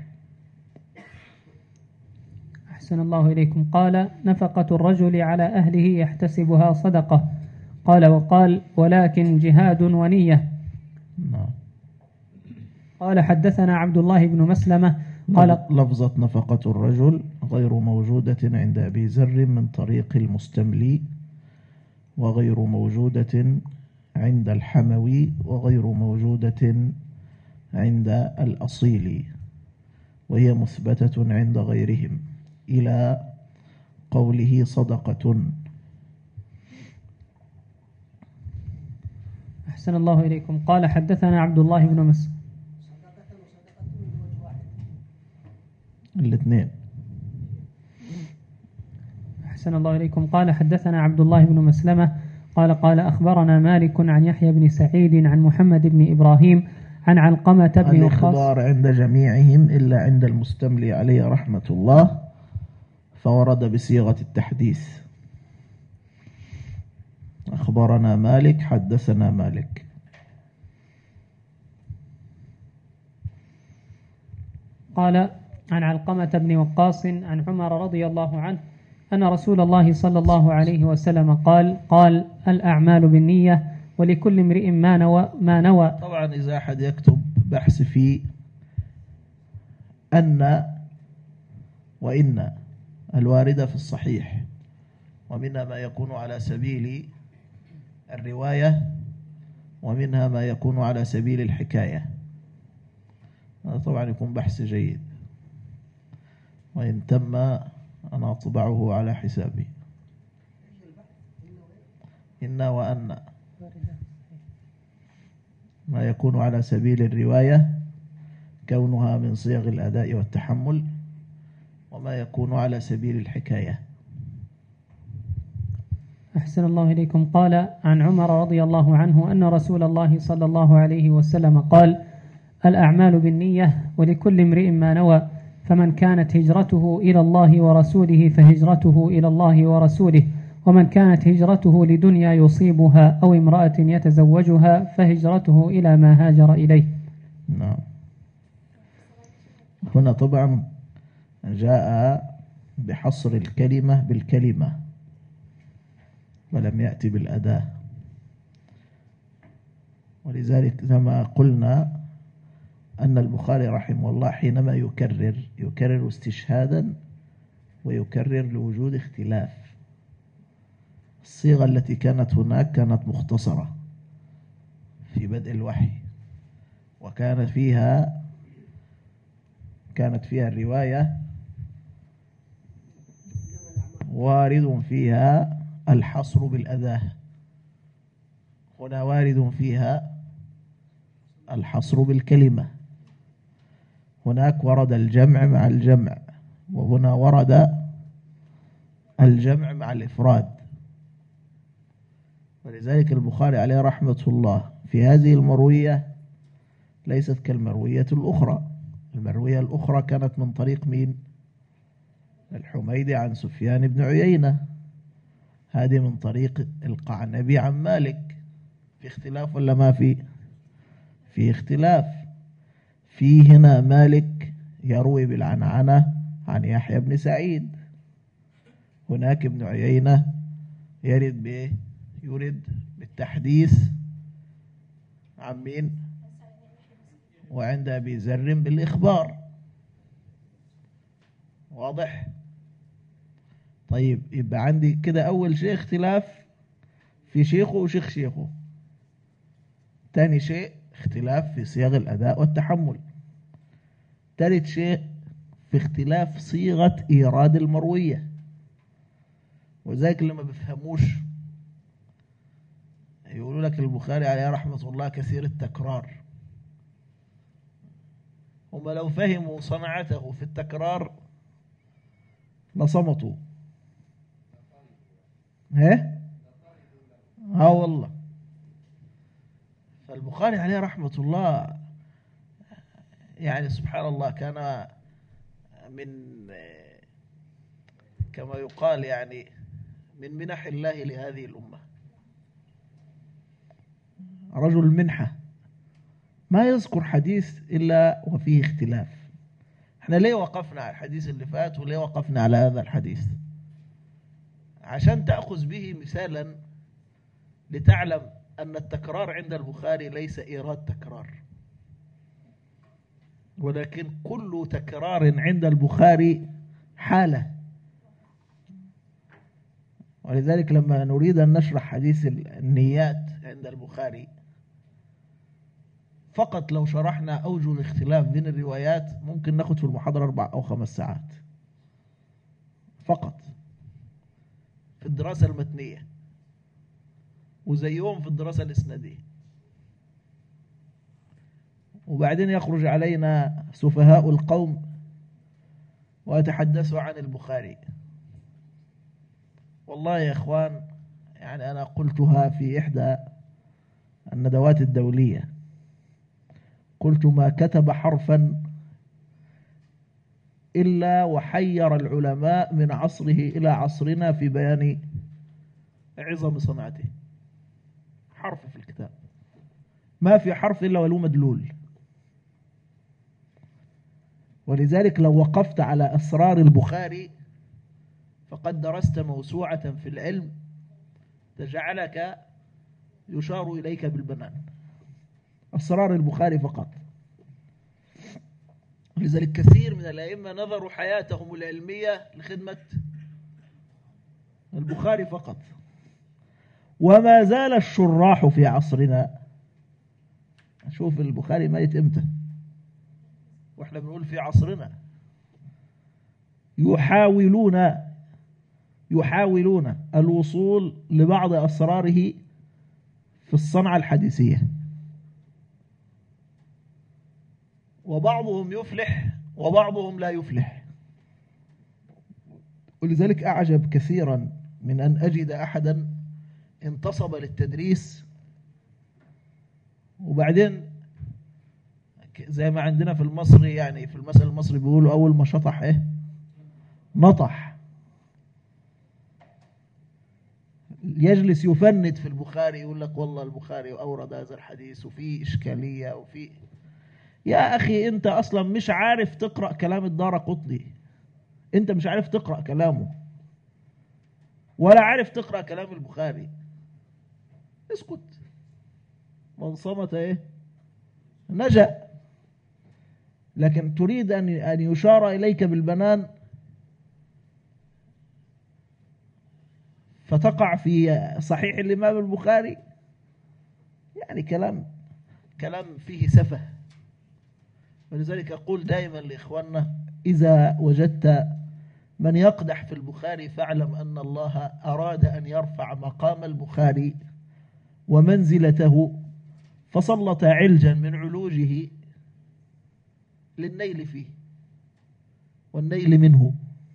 أحسن الله إليكم. قال نفقة الرجل على أهله يحتسبها صدقة. قال وقال ولكن جهاد ونية. نعم. قال حدثنا عبد الله بن مسلمة قال لفظة نفقة الرجل غير موجودة عند أبي ذر من طريق المستملي، وغير موجودة عند الحموي، وغير موجودة عند الأصيلي، وهي مثبتة عند غيرهم إلى قوله صدقة. أحسن الله إليكم. قال حدثنا عبد الله بن مسلمة الاثنين. أحسن الله إليكم. قال حدثنا عبد الله بن مسلمة قال قال أخبرنا مالك عن يحيى بن سعيد عن محمد بن إبراهيم عن علقمة بن وقاص. الإخبار عند جميعهم إلا عند المستملي عليه رحمة الله، فورد بصيغة التحديث. أخبرنا مالك، حدثنا مالك. قال عن علقمة بن وقاص عن عمر رضي الله عنه أن رسول الله صلى الله عليه وسلم قال قال الأعمال بالنية ولكل امرئ ما نوى, ما نوى. طبعا إذا أحد يكتب بحث في أن وإن الواردة في الصحيح، ومنها ما يكون على سبيل الرواية، ومنها ما يكون على سبيل الحكاية، هذا طبعا يكون بحث جيد، وإن تم أنا أطبعه على حسابي. إن وأن ما يكون على سبيل الرواية كونها من صيغ الأداء والتحمل، وما يكون على سبيل الحكاية. أحسن الله إليكم. قال عن عمر رضي الله عنه أن رسول الله صلى الله عليه وسلم قال الأعمال بالنية ولكل امرئ ما نوى، فمن كانت هجرته إلى الله ورسوله فهجرته إلى الله ورسوله، ومن كانت هجرته لدنيا يصيبها أو امرأة يتزوجها فهجرته إلى ما هاجر إليه. نعم. هنا طبعا جاء بحصر الكلمة بالكلمة ولم يأتي بالأداة، ولذلك كما قلنا أن البخاري رحمه الله حينما يكرر يكرر استشهادا ويكرر لوجود اختلاف. الصيغة التي كانت هناك كانت مختصرة في بدء الوحي، وكان فيها كانت فيها الرواية وارد فيها الحصر بالأداة، هنا وارد فيها الحصر بالكلمة. هناك ورد الجمع مع الجمع، وهنا ورد الجمع مع الإفراد. ولذلك البخاري عليه رحمة الله في هذه المروية ليست كالمروية الأخرى. المروية الأخرى كانت من طريق مين؟ الحميدي عن سفيان بن عيينة، هذه من طريق القعنبي عن مالك. في اختلاف ولا ما في؟ في اختلاف. في هنا مالك يروي بالعنعنة عن يحيى بن سعيد، هناك ابن عيينة يرد به يرد بالتحديث عن مين؟ وعند أبي ذر بالإخبار. واضح؟ طيب يبقى عندي كده أول شيء اختلاف في شيخه وشيخ شيخه. ثاني شيء اختلاف في صيغ الأداء والتحمل. ثالث شيء في اختلاف صيغة إيراد المروية. وذلك لما بفهموش يقولوا لك البخاري عليه رحمة الله كثير التكرار. هم لو فهموا صنعته في التكرار لصمتوا. ها؟ ها والله البخاري عليه رحمة الله يعني سبحان الله كان من كما يقال يعني من منح الله لهذه الأمة، رجل منحة ما يذكر حديث إلا وفيه اختلاف. احنا ليه وقفنا على الحديث اللي فات وليه وقفنا على هذا الحديث؟ عشان تأخذ به مثالا لتعلم أن التكرار عند البخاري ليس إيراد تكرار، ولكن كل تكرار عند البخاري حالة. ولذلك لما نريد أن نشرح حديث النيات عند البخاري فقط لو شرحنا أوجه الاختلاف بين الروايات ممكن ناخد في المحاضرة أربع أو خمس ساعات فقط في الدراسة المتنية، وزيهم في الدراسة الإسنادية. وبعدين يخرج علينا سفهاء القوم ويتحدثوا عن البخاري. والله يا إخوان يعني أنا قلتها في إحدى الندوات الدولية، قلت ما كتب حرفا إلا وحير العلماء من عصره إلى عصرنا في بيان عظم صنعته. حرف في الكتاب ما في حرف إلا ولو مدلول. ولذلك لو وقفت على أسرار البخاري فقد درست موسوعة في العلم تجعلك يشار إليك بالبنان. أسرار البخاري فقط. ولذلك كثير من الأئمة نظروا حياتهم العلمية لخدمة البخاري فقط. وما زال الشراح في عصرنا، شوف البخاري ميت امتى واحنا بنقول في عصرنا، يحاولون يحاولون الوصول لبعض أسراره في الصنعة الحديثية، وبعضهم يفلح وبعضهم لا يفلح. ولذلك أعجب كثيرا من أن أجد أحدا انتصب للتدريس وبعدين زي ما عندنا في المصري يعني في المثل المصري بيقولوا أول ما شطح إيه نطح، يجلس يفند في البخاري يقول لك والله البخاري أورد هذا الحديث وفيه إشكالية وفيه. يا أخي أنت أصلا مش عارف تقرأ كلام الدارقطني، أنت مش عارف تقرأ كلامه ولا عارف تقرأ كلام البخاري، اسكت. من صمت إيه نجا. لكن تريد أن أن يشار إليك بالبنان فتقع في صحيح الإمام البخاري، يعني كلام كلام فيه سفه. ولذلك أقول دائما لإخواننا إذا وجدت من يقدح في البخاري فاعلم أن الله أراد أن يرفع مقام البخاري ومنزلته فسلط علجا من علوجه للنيل فيه والنيل منه.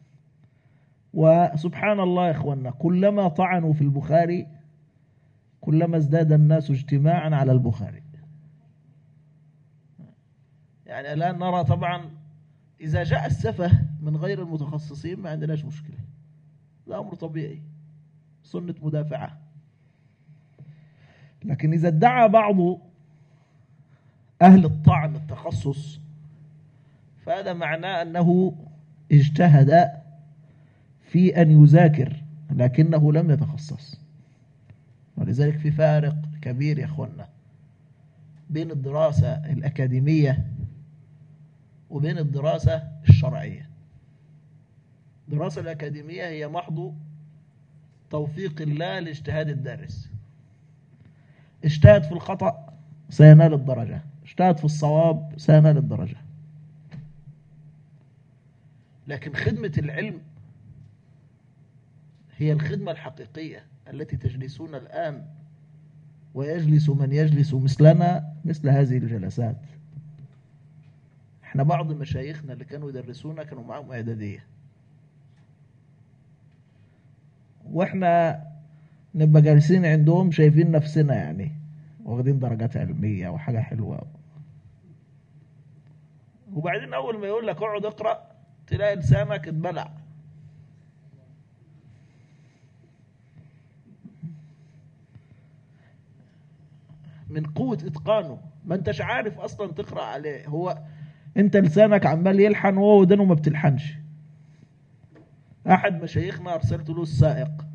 وسبحان الله يا إخواننا كلما طعنوا في البخاري كلما ازداد الناس اجتماعا على البخاري. يعني الآن نرى طبعا إذا جاء السفه من غير المتخصصين ما عندناش مشكلة، ده أمر طبيعي سنة مدافعة. لكن إذا ادعى بعض أهل الطعن التخصص فهذا معناه أنه اجتهد في أن يذاكر لكنه لم يتخصص. ولذلك في فارق كبير يا أخوانا بين الدراسة الأكاديمية وبين الدراسة الشرعية. الدراسة الأكاديمية هي محض توفيق الله لاجتهاد الدارس، اجتهد في الخطأ سينال الدرجة، اجتهد في الصواب سينال الدرجة. لكن خدمة العلم هي الخدمة الحقيقية التي تجلسون الآن ويجلس من يجلس مثلنا مثل هذه الجلسات. احنا بعض مشايخنا اللي كانوا يدرسونا كانوا معهم إعدادية، واحنا نبقى جالسين عندهم شايفين نفسنا يعني واخدين درجات علمية وحاجة حلوة. وبعدين أول ما يقول لك اقعد اقرأ تلاقي لسانك اتبلع. من قوة إتقانه ما انتش عارف أصلا تقرأ عليه. هو انت لسانك عمال يلحن وهو ودنه ما بتلحنش. أحد مشايخنا أرسلت له السائق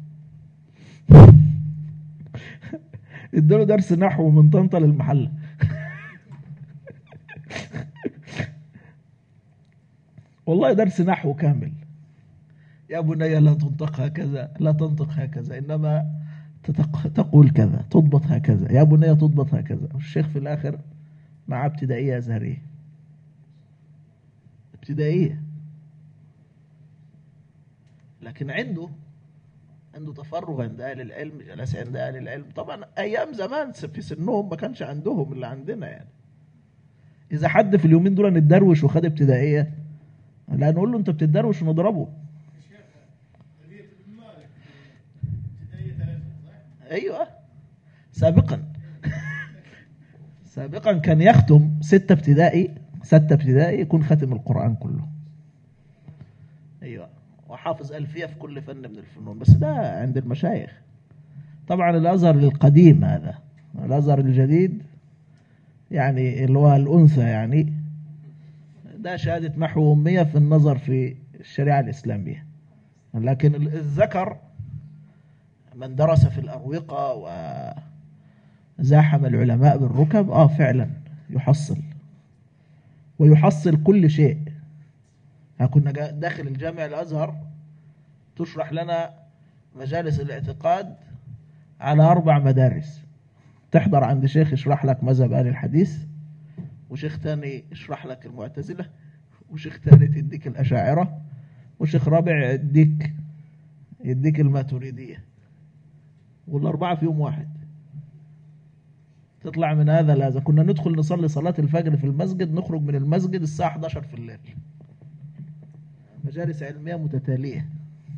اداله درس نحو من طنطا للمحلة. والله درس نحو كامل. يا بني لا تنطق هكذا، لا تنطق هكذا، إنما تقول كذا، تضبط هكذا، يا بني تضبط هكذا. الشيخ في الآخر مع ابتدائية أزهرية، ابتدائية، لكن عنده عنده تفرغ عند أهل العلم، جلس عند أهل العلم. طبعا أيام زمان في سنهم ما كانش عندهم اللي عندنا يعني. إذا حد في اليومين دول نتدروش وخد ابتدائية، لا نقول له أنت بتتدروش ونضربه. أيوة سابقا سابقا كان يختم ستة ابتدائي ستة ابتدائي يكون ختم القرآن كله. أيوة، وحافظ ألفية في كل فن من الفنون. بس ده عند المشايخ. طبعا الأزهر القديم هذا، الأزهر الجديد يعني اللي هو الأنثى يعني ده شهادة محو أمية في النظر في الشريعة الإسلامية. لكن الذكر من درس في الأروقة وزاحم العلماء بالركب آه فعلا يحصل ويحصل كل شيء. كنا داخل الجامع الأزهر تشرح لنا مجالس الاعتقاد على أربع مدارس. تحضر عند شيخ يشرح لك مذهب أهل الحديث، وشيخ تاني يشرح لك المعتزلة، وشيخ ثالث يديك الأشاعرة، وشيخ رابع يديك يديك الماتريدية، والأربعة في يوم واحد. تطلع من هذا لهذا. كنا ندخل نصلي صلاة الفجر في المسجد، نخرج من المسجد الساعة إحدى عشر في الليل. مجالس علمية متتالية،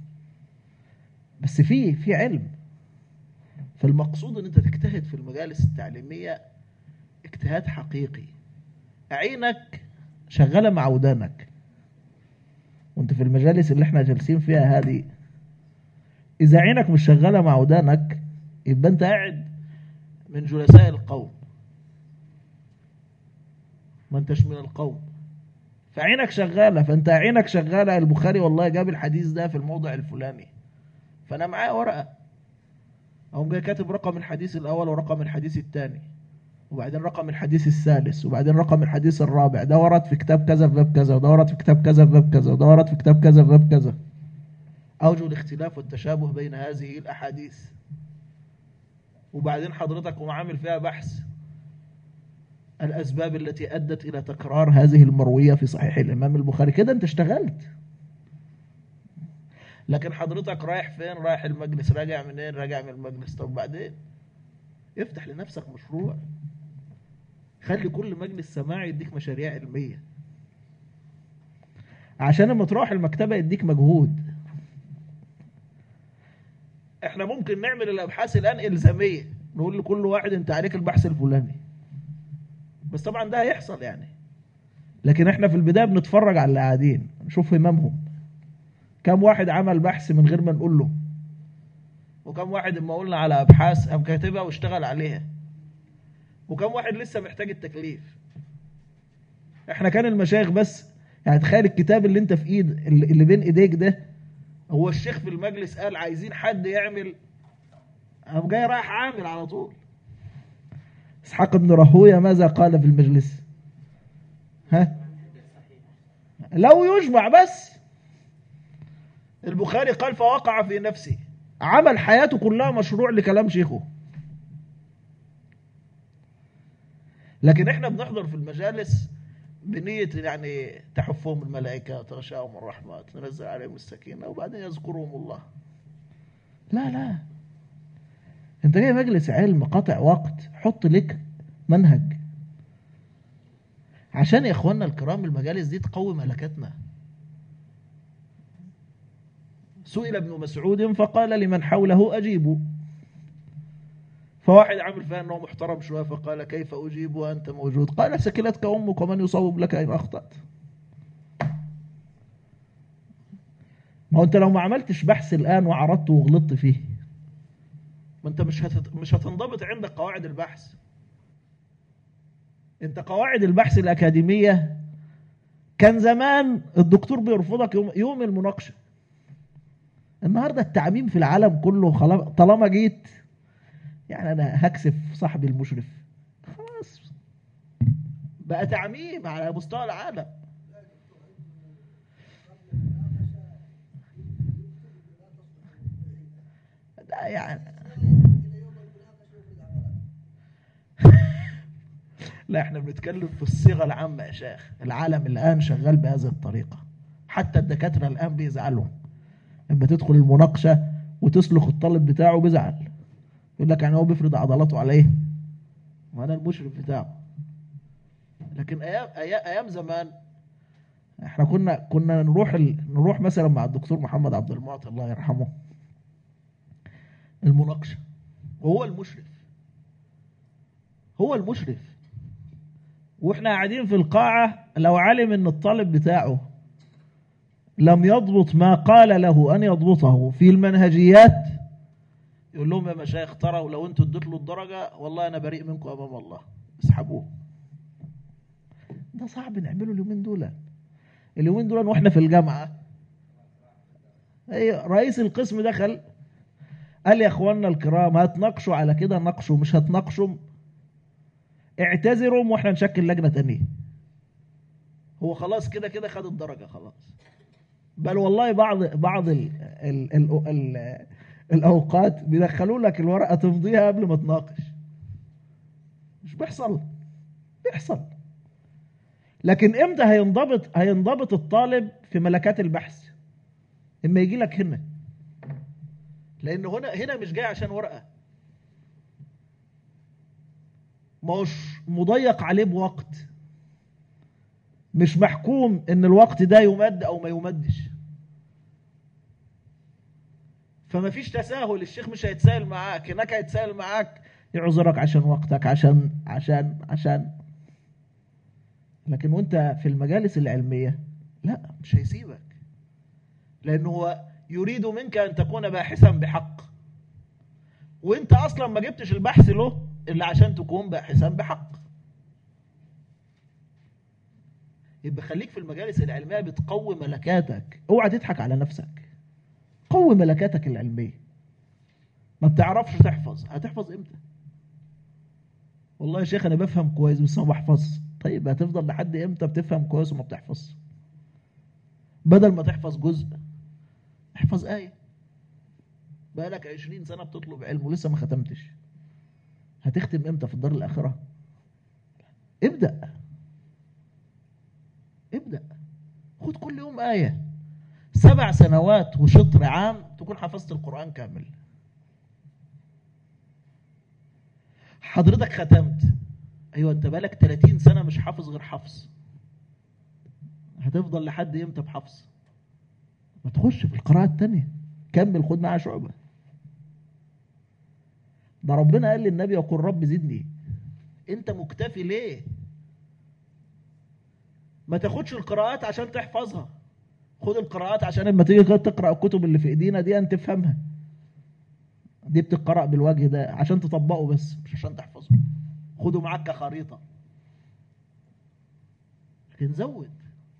بس في في علم. فالمقصود ان انت تجتهد في المجالس التعليمية اجتهاد حقيقي. عينك شغالة مع ودانك وانت في المجالس اللي احنا جالسين فيها هذه. اذا عينك مش شغالة مع ودانك يبقى انت قاعد من جلساء القوم، ما انتش من القوم. فعينك شغالة، فانت عينك شغالة. البخاري والله جاب الحديث ده في الموضع الفلاني، فانا معايا ورقة اقوم جاي كاتب رقم الحديث الاول ورقم الحديث الثاني وبعدين رقم الحديث الثالث وبعدين رقم الحديث الرابع. ده ورد في كتاب كذا في باب كذا، وده ورد في كتاب كذا في باب كذا، وده ورد في كتاب كذا في باب كذا. اوجه الاختلاف والتشابه بين هذه الاحاديث. وبعدين حضرتك قوم عامل فيها بحث الاسباب التي ادت الى تكرار هذه المروية في صحيح الامام البخاري. كده انت اشتغلت. لكن حضرتك رايح فين؟ رايح المجلس. راجع منين؟ راجع من المجلس. طب بعدين افتح لنفسك مشروع. خلي كل مجلس سماعي يديك مشاريع علمية، عشان لما تروح المكتبة يديك مجهود. احنا ممكن نعمل الابحاث الان الزامية، نقول لكل واحد انت عليك البحث الفلاني، بس طبعا ده هيحصل يعني. لكن احنا في البداية بنتفرج على اللي قاعدين، نشوف همامهم. كم واحد عمل بحث من غير ما نقول له، وكم واحد اما قلنا على ابحاث قام كاتبها واشتغل عليها، وكم واحد لسه محتاج التكليف. احنا كان المشايخ بس يعني تخيل الكتاب اللي انت في ايد اللي بين ايديك ده، هو الشيخ في المجلس قال عايزين حد يعمل، قام جاي رايح عامل على طول. اسحاق بن راهويه ماذا قال في المجلس؟ ها لو يجمع بس. البخاري قال فوقع في نفسي، عمل حياته كلها مشروع لكلام شيخه. لكن احنا بنحضر في المجالس بنية يعني تحفهم الملائكة، تغشاهم الرحمة، تنزل عليهم السكينة، وبعدين يذكرهم الله. لا لا، انت جاي مجلس علم قطع وقت، حط لك منهج عشان يا اخواننا الكرام المجالس دي تقوي ملكتنا. سئل ابن مسعود فقال لمن حوله أجيبوا. فواحد عامل فيها انه محترم شويه، فقال كيف اجيب وانت موجود؟ قال سكلتك امك ومن يصوب لك ان اخطات. ما هو انت لو ما عملتش بحث الان وعرضته وغلطت فيه، ما انت مش هتت... مش هتنضبط عندك قواعد البحث. انت قواعد البحث الاكاديميه كان زمان الدكتور بيرفضك يوم, يوم المناقشه. النهارده التعميم في العالم كله خلاص، طالما جيت يعني انا هكسف صاحبي المشرف، خلاص بقى تعميم على مستوى العالم. لا يعني لا احنا بنتكلم في الصيغه العامه يا شيخ. العالم الان شغال بهذه الطريقه، حتى الدكاتره الان بيزعلوا لما تدخل المناقشه وتسلخ الطالب بتاعه، بيزعل يقول لك يعني هو بيفرض عضلاته عليه، وانا المشرف بتاعه. لكن ايام ايام, أيام زمان احنا كنا كنا نروح ال... نروح مثلا مع الدكتور محمد عبد المعطي الله يرحمه المناقشه، وهو المشرف، هو المشرف، واحنا قاعدين في القاعه لو علم ان الطالب بتاعه لم يضبط ما قال له ان يضبطه في المنهجيات، يقول لهم يا مشايخ تروا لو انتوا اديت له الدرجه والله انا بريء منكم امام الله، اسحبوه. ده صعب نعمله اليومين دول. اليومين دول واحنا في الجامعه، اي رئيس القسم دخل قال يا اخواننا الكرام هتناقشوا على كده ناقشوا، مش هتناقشوا اعتذروا واحنا نشكل لجنه تانية. هو خلاص كده كده خد الدرجه خلاص. بل والله بعض بعض ال ال ال ال الاوقات بيدخلوا لك الورقه تمضيها قبل ما تناقش. مش بيحصل؟ بيحصل. لكن امتى هينضبط هينضبط الطالب في ملكات البحث؟ اما يجي لك هنا، لان هنا هنا مش جاي عشان ورقه، مش مضيق عليه بوقت، مش محكوم ان الوقت ده يمد او ما يمدش، فما فيش تساهل. الشيخ مش هيتساهل معاك، هناك هيتساهل معاك يعذرك عشان وقتك، عشان عشان عشان لكن وانت في المجالس العلمية لا، مش هيسيبك، لانه هو يريد منك ان تكون باحثا بحق، وانت اصلا ما جبتش البحث له الا عشان تكون باحثا بحق. يبقى خليك في المجالس العلمية بتقوي ملكاتك، اوعى تضحك على نفسك، قوي ملكاتك العلمية. ما بتعرفش تحفظ، هتحفظ امتى؟ والله يا شيخ انا بفهم كويس بس ما بحفظ. طيب هتفضل لحد امتى بتفهم كويس وما بتحفظ؟ بدل ما تحفظ جزء احفظ آية. بقالك عشرين سنة بتطلب علم ولسه ما ختمتش، هتختم امتى في الدار الآخرة؟ ابدأ ابدأ خد كل يوم آية، سبع سنوات وشطر عام تكون حفظت القرآن كامل. حضرتك ختمت، ايوه انت بالك ثلاثين سنة مش حافظ غير حفظ، هتفضل لحد امتى بحفظ؟ ما تخش في القراءة التانية، كمل خد معها شعبة. ده ربنا قال للنبي يقول رب زدني، انت مكتفي ليه؟ ما تاخدش القراءات عشان تحفظها، خد القراءات عشان لما تيجي تقرأ الكتب اللي في ايدينا دي انت تفهمها. دي بتقرأ بالوجه ده عشان تطبقه بس، مش عشان تحفظه. خده معاك كخريطة، لكن زود.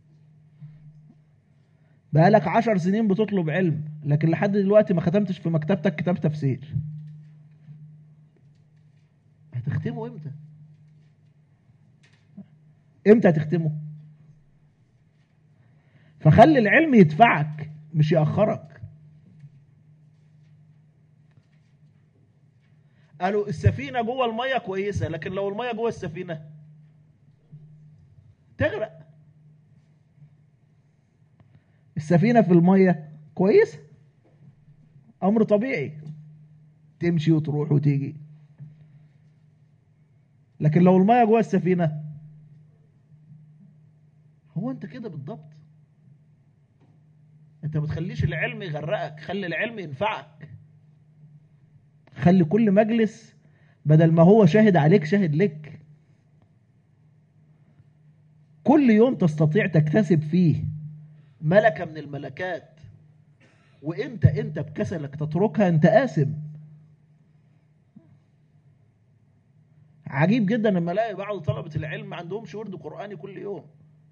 بقالك عشر سنين بتطلب علم لكن لحد دلوقتي ما ختمتش في مكتبتك كتاب تفسير، هتختمه امتى؟ امتى هتختمه؟ فخلي العلم يدفعك مش يأخرك. قالوا السفينة جوه المية كويسة، لكن لو المية جوه السفينة تغرق. السفينة في المية كويسة، أمر طبيعي، تمشي وتروح وتيجي، لكن لو المية جوه السفينة، هو أنت كده بالضبط. أنت ما تخليش العلم يغرقك، خلي العلم ينفعك. خلي كل مجلس بدل ما هو شاهد عليك شاهد لك. كل يوم تستطيع تكتسب فيه ملكة من الملكات، وانت انت بكسلك تتركها انت آثم. عجيب جدا لما الاقي بعض طلبة العلم ما عندهمش ورد قرآني كل يوم.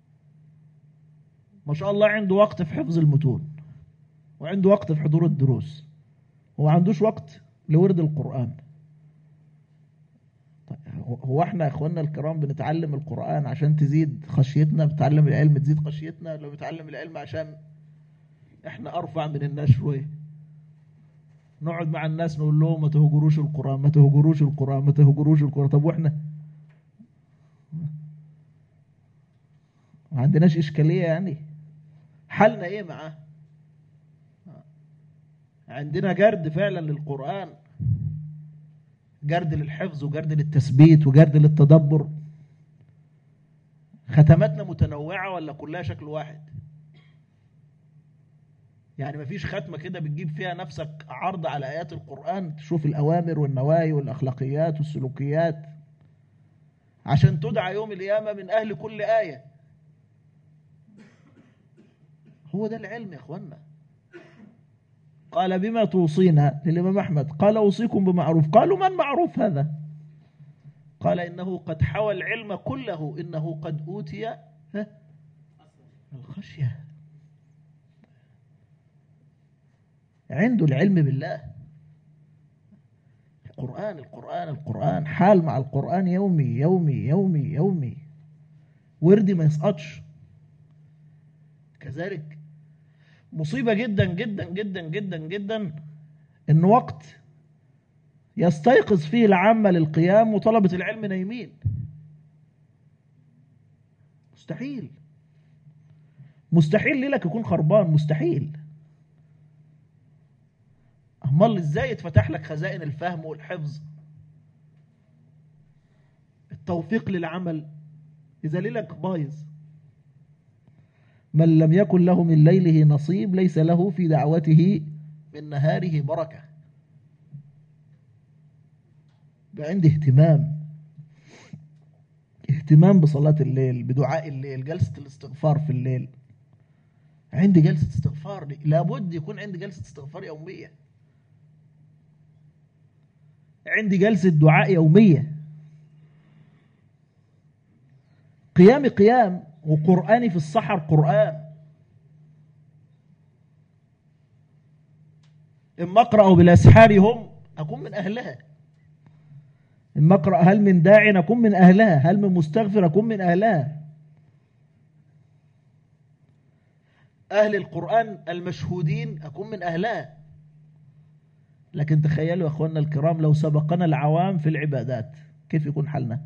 ما شاء الله عنده وقت في حفظ المتون، وعنده وقت في حضور الدروس، وما عندوش وقت لورد القرآن. طيب هو احنا يا اخواننا الكرام بنتعلم القرآن عشان تزيد خشيتنا؟ بتعلم العلم تزيد خشيتنا؟ لو بتعلم العلم عشان احنا ارفع من الناس شويه؟ نقعد مع الناس نقول لهم ما تهجروش القرآن، ما تهجروش القرآن، ما تهجروش القرآن. طب واحنا ما عندناش اشكاليه؟ يعني حالنا ايه معاه؟ عندنا جرد فعلا للقرآن، جرد للحفظ وجرد للتثبيت وجرد للتدبر. ختماتنا متنوعة ولا كلها شكل واحد؟ يعني مفيش ختمة كده بتجيب فيها نفسك عرض على آيات القرآن، تشوف الأوامر والنواهي والأخلاقيات والسلوكيات عشان تدعى يوم القيامة من أهل كل آية. هو ده العلم يا أخوانا. قال بما توصينا للإمام أحمد؟ قال أوصيكم بمعروف. قالوا من معروف هذا؟ قال إنه قد حوى العلم كله، إنه قد أوتي الخشية. عنده العلم بالله. القرآن القرآن القرآن، حال مع القرآن يومي يومي يومي يومي، وردي ما يسقطش. كذلك مصيبة جدا جدا جدا جدا جدا إن وقت يستيقظ فيه العامة للقيام وطلبة العلم نايمين. مستحيل مستحيل ليلك يكون خربان، مستحيل. امال ازاي يتفتح لك خزائن الفهم والحفظ، التوفيق للعمل، اذا ليلك بايظ؟ من لم يكن له من ليله نصيب ليس له في دعوته من نهاره بركة. بقى عندي اهتمام اهتمام بصلاة الليل، بدعاء الليل، جلسة الاستغفار في الليل. عندي جلسة استغفار، لابد يكون عندي جلسة استغفار يومية، عندي جلسة دعاء يومية، قيامي قيام، وقرآني في السحر قرآن. إما أقرأ بالأسحار هم أكون من أهلها، إما أقرأ هل من داع أكون من أهلها، هل من مستغفر أكون من أهلها. أهل القرآن المشهودين أكون من أهلها. لكن تخيلوا يا أخواننا الكرام لو سبقنا العوام في العبادات كيف يكون حالنا؟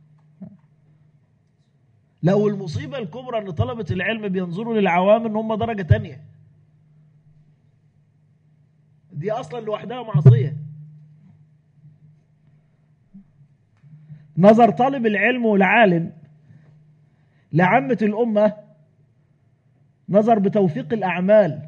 لو المصيبة الكبرى أن طلبة العلم بينظروا للعوام أن هم درجة تانية، دي أصلا لوحدها معصية. نظر طالب العلم والعالم لعامة الأمة نظر بتوفيق الأعمال.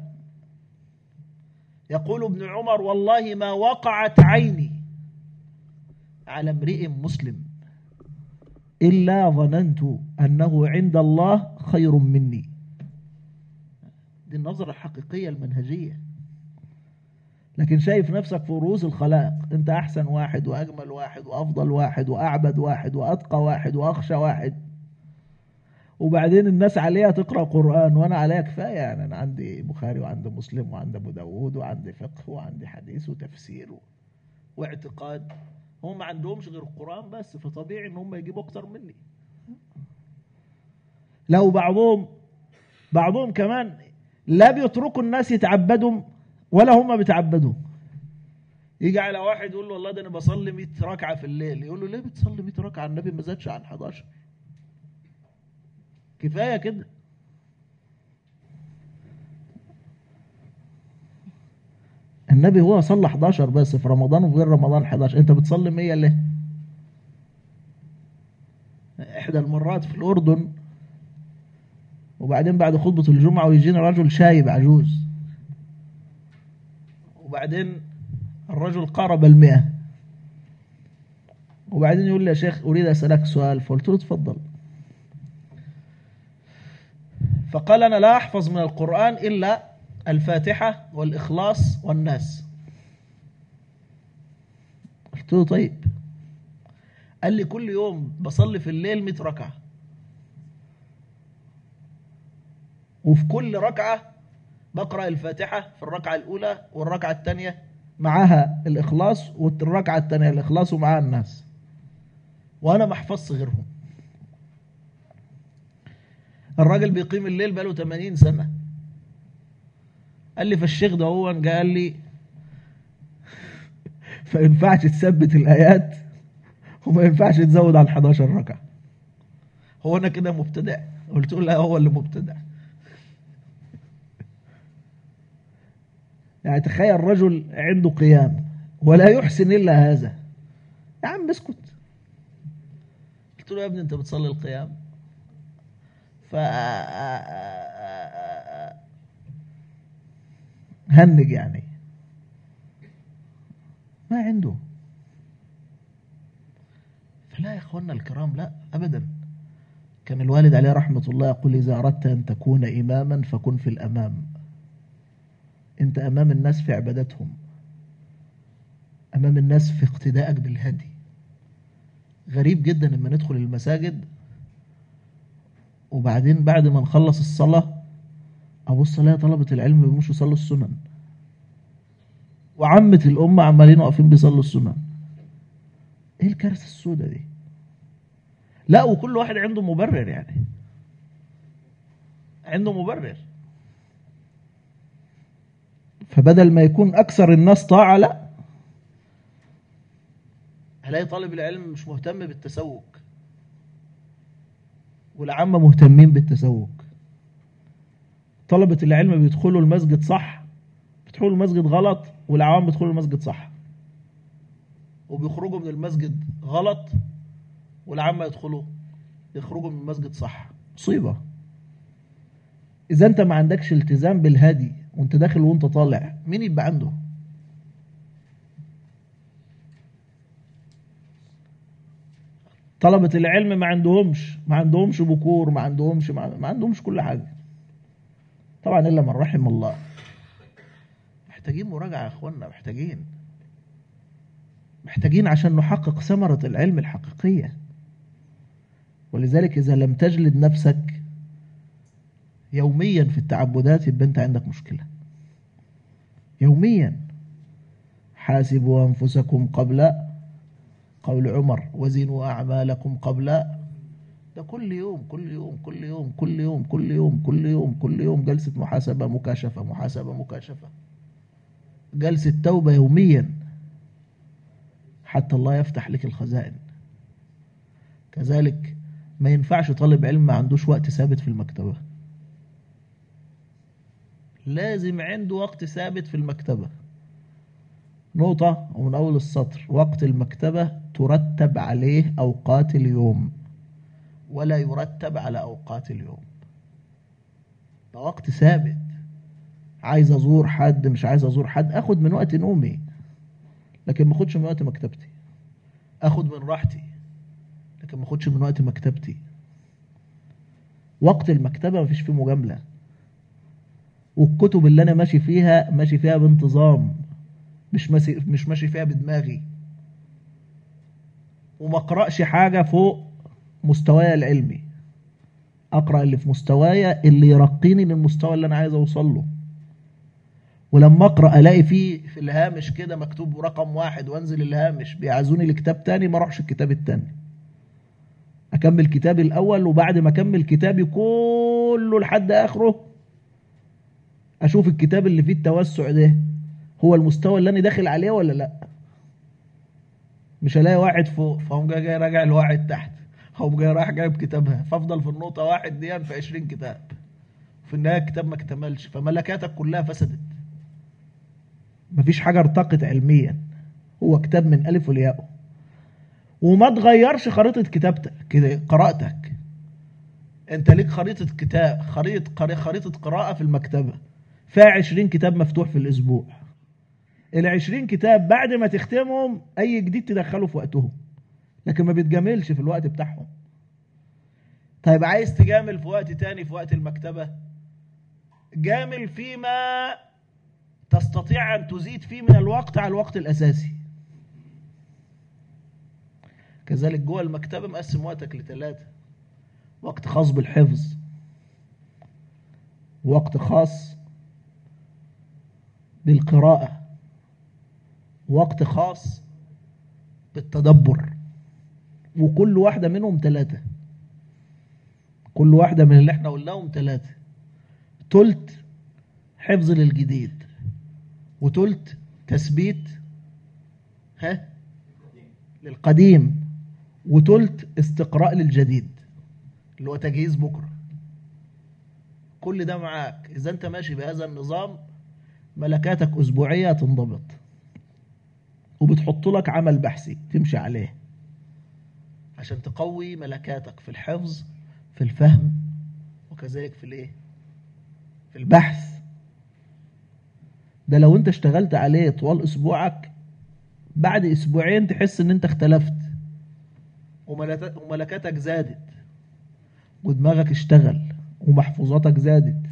يقول ابن عمر والله ما وقعت عيني على امرئ مسلم إلا ظننت أنه عند الله خير مني. دي النظرة الحقيقية المنهجية. لكن شايف نفسك في رؤوس الخلائق انت أحسن واحد وأجمل واحد وأفضل واحد وأعبد واحد وأتقى واحد وأخشى واحد، وبعدين الناس عليها تقرأ قرآن وأنا عليها كفاية. يعني أنا عندي بخاري وعندي مسلم وعندي أبو داود وعندي فقه وعندي حديث وتفسير واعتقاد. هم ما عندهمش غير القرآن بس، فطبيعي ان هم يجيبوا اكتر مني. لو بعضهم بعضهم كمان لا بيتركوا الناس يتعبدوا ولا هم بيتعبدوا. يجي على واحد يقول له والله ده انا بصلي مية ركعة في الليل، يقول له ليه بتصلي مية ركعة؟ النبي ما زادش عن حداشر، كفاية كده. النبي هو صلى حداشر بس في رمضان وفي غير رمضان حداشر، انت بتصلي مية ليه؟ احدى المرات في الأردن وبعدين بعد خطبة الجمعة ويجينا رجل شايب عجوز، وبعدين الرجل قارب المئة، وبعدين يقول لي يا شيخ أريد أسألك سؤال، فقلت له اتفضل. فقال أنا لا أحفظ من القرآن إلا الفاتحة والإخلاص والناس. قلت له طيب. قال لي كل يوم بصلي في الليل مئة ركعة، وفي كل ركعة بقرأ الفاتحة في الركعة الأولى والركعة الثانية معها الإخلاص، والركعة الثانية الإخلاص ومعها الناس، وأنا ما احفظش غيرهم. الراجل بيقيم الليل بقاله ثمانين سنة. قال لي فالشيخ ده هو قال لي ما ينفعش تثبت الآيات وما ينفعش تزود على الحداشر ركعة. هو أنا كده مبتدع؟ قلت له لا، هو اللي مبتدع. يعني تخيل رجل عنده قيام ولا يحسن إلا هذا. يا عم اسكت. قلت له يا ابني أنت بتصلي القيام؟ ف هنج يعني ما عنده. فلا يا اخوانا الكرام، لا ابدا. كان الوالد عليه رحمة الله يقول إذا أردت أن تكون إماما فكن في الأمام. أنت أمام الناس في عبادتهم، أمام الناس في اقتدائك بالهدي. غريب جدا لما ندخل المساجد وبعدين بعد ما نخلص الصلاة أبص ألاقي طلبة العلم بيمشوا يصلوا السنن، وعامة الأمة عمالين واقفين بيصلوا السنن. إيه الكارثة السوداء دي؟ لا، وكل واحد عنده مبرر، يعني عنده مبرر. فبدل ما يكون أكثر الناس طاعة، لا، هلاقي طالب العلم مش مهتم بالتسوق، والعامة مهتمين بالتسوق. طلبة العلم بيدخلوا المسجد صح، بيدخلوا المسجد غلط، والعوام بيدخلوا المسجد صح، وبيخرجوا من المسجد غلط، والعامة يدخلوا يخرجوا من المسجد صح. مصيبة. إذا أنت ما عندكش التزام بالهدي وأنت داخل وأنت طالع، مين يبقى عنده؟ طلبة العلم ما عندهمش ما عندهمش بكور، ما عندهمش ما عندهمش كل حاجة طبعا إلا من رحم الله. محتاجين مراجعة يا أخوانا، محتاجين محتاجين عشان نحقق ثمرة العلم الحقيقية. ولذلك إذا لم تجلد نفسك يوميا في التعبدات يبقى أنت عندك مشكلة. يوميا. حاسبوا أنفسكم قبل قول عمر وزنوا أعمالكم قبل. ده كل يوم كل يوم كل يوم كل يوم كل يوم كل يوم كل يوم جلسة محاسبة مكاشفة محاسبة مكاشفة، جلسة توبة يوميا حتى الله يفتح لك الخزائن. كذلك ما ينفعش طالب علم ما عندوش وقت ثابت في المكتبة. لازم عنده وقت ثابت في المكتبة. نقطة ومن أول السطر: وقت المكتبة ترتب عليه أوقات اليوم ولا يرتب على أوقات اليوم. ده وقت ثابت. عايز أزور حد مش عايز أزور حد أخد من وقت نومي، لكن ما أخدش من وقت مكتبتي. أخد من راحتي لكن ما أخدش من وقت مكتبتي. وقت المكتبة ما فيش فيه مجاملة، والكتب اللي أنا ماشي فيها ماشي فيها بانتظام، مش ماشي مش ماشي فيها بدماغي، وما أقرأش حاجة فوق مستواي العلمي. أقرأ اللي في مستواي اللي يرقيني للمستوى اللي أنا عايز أوصل له. ولما أقرأ ألاقي فيه في الهامش كده مكتوب رقم واحد وأنزل الهامش بيعزوني لكتاب تاني، ما أروحش الكتاب التاني، أكمل كتابي الأول، وبعد ما أكمل كتابي كله لحد آخره أشوف الكتاب اللي فيه التوسع ده هو المستوى اللي أنا داخل عليه ولا لأ. مش هلاقي واحد فوق فهم جاي جاي راجع لواحد تحت، هم جاي رايح جايب كتابها، فافضل في النقطة واحد دي في عشرين كتاب، في النهاية الكتاب ما اكتملش، فملكاتك كلها فسدت. مفيش حاجة ارتقت علميا، هو كتاب من ألف والياء. وما تغيرش خريطة كتابتك كده قراءتك. انت ليك خريطة كتاب خريطة خريطة قراءة في المكتبة فيها عشرين كتاب مفتوح في الأسبوع. العشرين كتاب بعد ما تختمهم أي جديد تدخله في وقتهم، لكن ما بتجاملش في الوقت بتاعهم. طيب عايز تجامل في وقت تاني، في وقت المكتبة، جامل فيما تستطيع أن تزيد فيه من الوقت على الوقت الأساسي. كذلك جوه المكتبة مقسم وقتك لثلاثة: وقت خاص بالحفظ، وقت خاص بالقراءة، وقت خاص بالتدبر. وكل واحدة منهم ثلاثة، كل واحدة من اللي احنا قلناهم ثلاثة: تلت حفظ للجديد، وتلت تثبيت ها للقديم، وتلت استقراء للجديد اللي هو تجهيز بكرة. كل ده معاك. إذا أنت ماشي بهذا النظام ملكاتك أسبوعية تنضبط، وبتحط لك عمل بحثي تمشي عليه عشان تقوي ملكاتك في الحفظ، في الفهم، وكذلك في الايه، في البحث. ده لو انت اشتغلت عليه طوال اسبوعك، بعد اسبوعين تحس ان انت اختلفت وملكاتك زادت ودماغك اشتغل ومحفوظاتك زادت.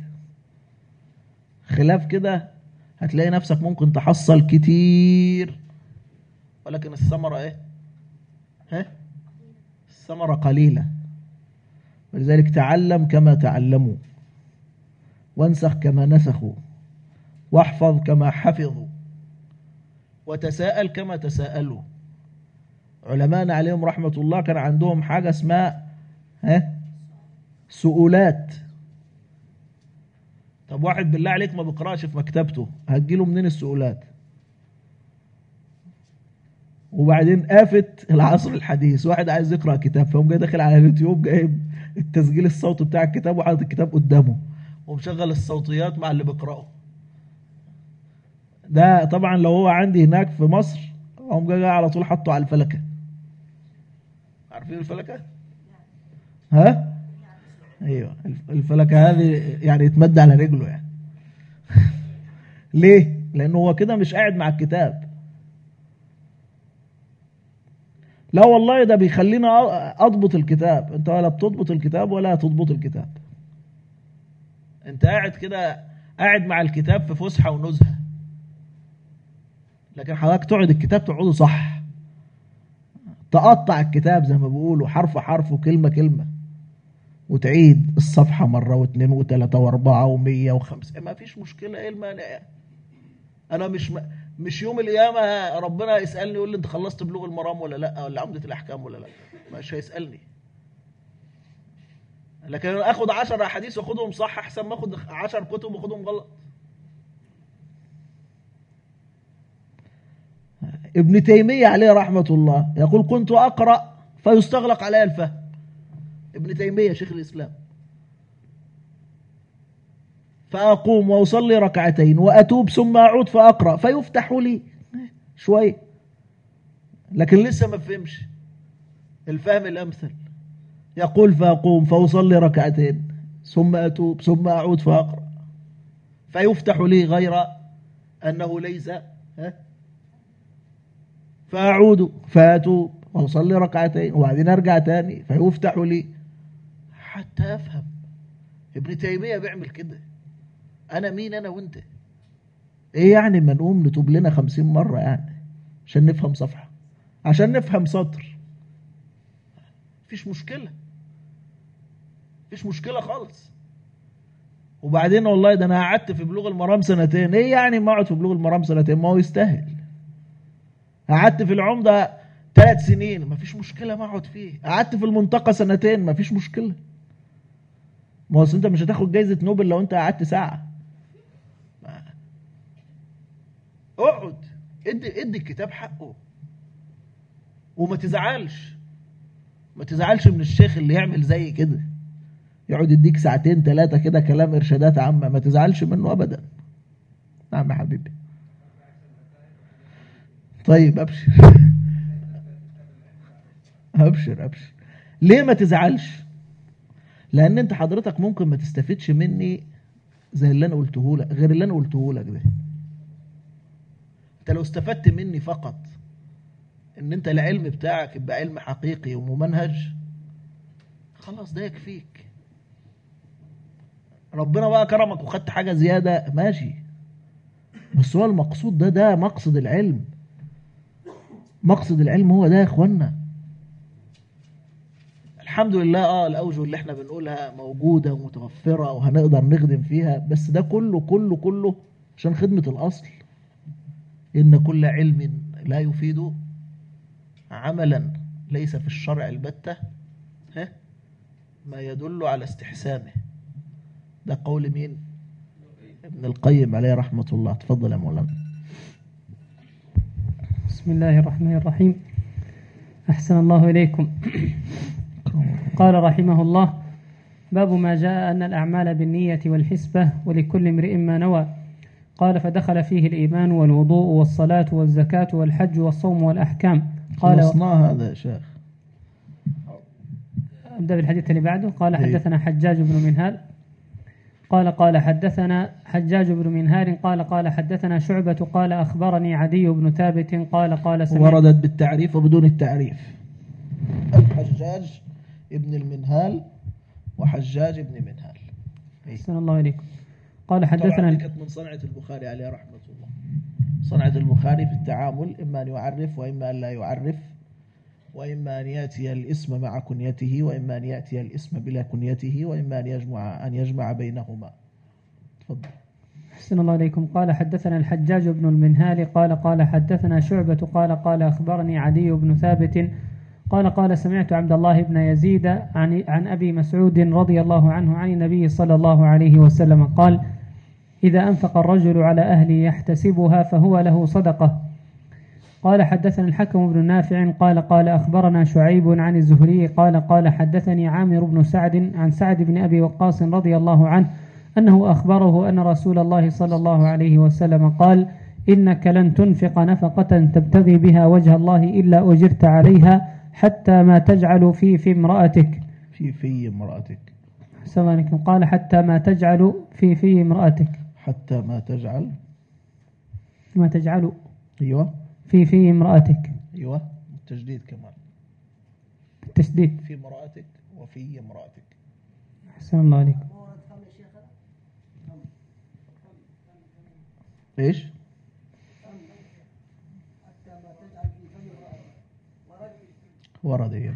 خلاف كده هتلاقي نفسك ممكن تحصل كتير ولكن الثمرة ايه؟ ها؟ الثمرة قليلة. ولذلك تعلم كما تعلموا، وانسخ كما نسخوا، واحفظ كما حفظوا، وتساءل كما تساءلوا. علماءنا عليهم رحمة الله كان عندهم حاجة اسمها ها سؤولات. طب واحد بالله عليك ما بيقراش في مكتبته، هتجيله منين السؤولات؟ وبعدين آفت العصر الحديث، واحد عايز يقرأ كتاب فهم جاي داخل على اليوتيوب جايب التسجيل الصوتي بتاع الكتاب وحاطط الكتاب قدامه ومشغل الصوتيات مع اللي بيقرأه. ده طبعا لو هو عندي هناك في مصر هم جاي على طول حطه على الفلكة. عارفين الفلكة؟ ها؟ ايوه الفلكة هذه يعني يتمد على رجله يعني. ليه؟ لأنه هو كده مش قاعد مع الكتاب. لا والله ده بيخلينا أضبط الكتاب. أنت ولا بتضبط الكتاب ولا تضبط الكتاب. أنت قاعد كده قاعد مع الكتاب في فسحة ونزهة، لكن حضرتك تقعد الكتاب تقعده صح، تقطع الكتاب زي ما بيقولوا حرف حرف وكلمة كلمة، وتعيد الصفحة مرة واثنين وثلاثة واربعة ومية وخمسة. ما فيش مشكلة، ايه المانع يعني؟ انا مش م... مش يوم القيامة ربنا يسألني يقول لي انت خلصت بلوغ المرام ولا لا، ولا عمدة الاحكام ولا لا. مش هيسألني. لكن انا اخد عشر احاديث واخدهم صح احسن ما اخد عشر كتب واخدهم غلط. ابن تيمية عليه رحمة الله يقول كنت اقرأ فيستغلق علي الفهم. ابن تيمية شيخ الاسلام. فأقوم وأصلي ركعتين وأتوب ثم أعود فأقرأ فيفتح لي شوي، لكن لسه ما فهمش الفهم الأمثل. يقول فأقوم فأصلي ركعتين ثم أتوب ثم أعود فأقرأ فيفتح لي، غير أنه ليس ها فأعود فأتوب وأصلي ركعتين وبعدين أرجع تاني فيفتح لي حتى أفهم. ابن تيمية بيعمل كده. أنا مين أنا وأنت؟ إيه يعني ما نقوم نتوب لنا خمسين مرة يعني عشان نفهم صفحة، عشان نفهم سطر؟ مفيش مشكلة، مفيش مشكلة خالص. وبعدين والله ده أنا قعدت في بلوغ المرام سنتين. إيه يعني ما أقعد في بلوغ المرام سنتين؟ ما هو يستاهل. قعدت في العمدة ثلاث سنين، مفيش مشكلة ما أقعد فيه. قعدت في المنطقة سنتين، مفيش مشكلة. ما هو أنت مش هتاخد جايزة نوبل لو أنت قعدت ساعة. اقعد ادي ادي الكتاب حقه وما تزعلش. ما تزعلش من الشيخ اللي يعمل زي كده، يقعد يديك ساعتين ثلاثة كده كلام إرشادات عامة، ما تزعلش منه أبدا. نعم يا حبيبي. طيب أبشر. أبشر أبشر. ليه ما تزعلش؟ لأن أنت حضرتك ممكن ما تستفيدش مني زي اللي أنا قلته لك، غير اللي أنا قلته لك ده. أنت لو استفدت مني فقط ان انت العلم بتاعك يبقى علم حقيقي وممنهج، خلاص ده يكفيك. ربنا بقى كرمك وخدت حاجة زيادة ماشي، بس هو المقصود ده ده مقصد العلم. مقصد العلم هو ده يا اخوانا. الحمد لله اه الاوجه اللي احنا بنقولها موجودة ومتوفرة وهنقدر نخدم فيها، بس ده كله كله كله عشان خدمة الاصل. ان كل علم لا يفيد عملا ليس في الشرع البتة ها ما يدل على استحسانه. ده قول مين؟ ابن القيم عليه رحمة الله. تفضل يا مولانا. بسم الله الرحمن الرحيم. أحسن الله إليكم. قال رحمه الله: باب ما جاء أن الأعمال بالنية والحسبة ولكل امرئ ما نوى. قال: فدخل فيه الإيمان والوضوء والصلاة والزكاة والحج والصوم والأحكام. قال: خلصناه هذا يا شيخ. أبدأ بالحديث اللي بعده. قال: حدثنا حجاج بن منهال قال قال حدثنا حجاج بن منهال قال قال حدثنا شعبة قال أخبرني عدي بن ثابت قال قال سمعت. وردت بالتعريف وبدون التعريف. حجاج ابن المنهال وحجاج ابن منهال. أحسن الله إليكم. قال حدثنا كانت من صنعة البخاري عليه رحمة الله. صنعة البخاري في التعامل إما أن يعرف وإما أن لا يعرف، وإما أن يأتي الاسم مع كنيته، وإما أن يأتي الاسم بلا كنيته، وإما أن يجمع أن يجمع بينهما. تفضل. أحسن الله إليكم. قال حدثنا الحجاج بن المنهال قال قال حدثنا شعبة قال قال أخبرني عدي بن ثابت قال قال سمعت عبد الله بن يزيد عن عن أبي مسعود رضي الله عنه عن النبي صلى الله عليه وسلم قال: إذا أنفق الرجل على أهله يحتسبها فهو له صدقة. قال حدثنا الحكم بن نافع قال قال أخبرنا شعيب عن الزهري قال قال حدثني عامر بن سعد عن سعد بن أبي وقاص رضي الله عنه أنه أخبره أن رسول الله صلى الله عليه وسلم قال: إنك لن تنفق نفقة تبتغي بها وجه الله إلا أجرت عليها حتى ما تجعل في في امرأتك في في امرأتك. سلامكم. قال: حتى ما تجعل في في امرأتك. حتى ما تجعل ما تجعل أيوة في في امرأتك. أيوة التجديد كمان. التشديد في امرأتك وفي امرأتك. أحسن الله عليكم. إيش؟ ورد إيه.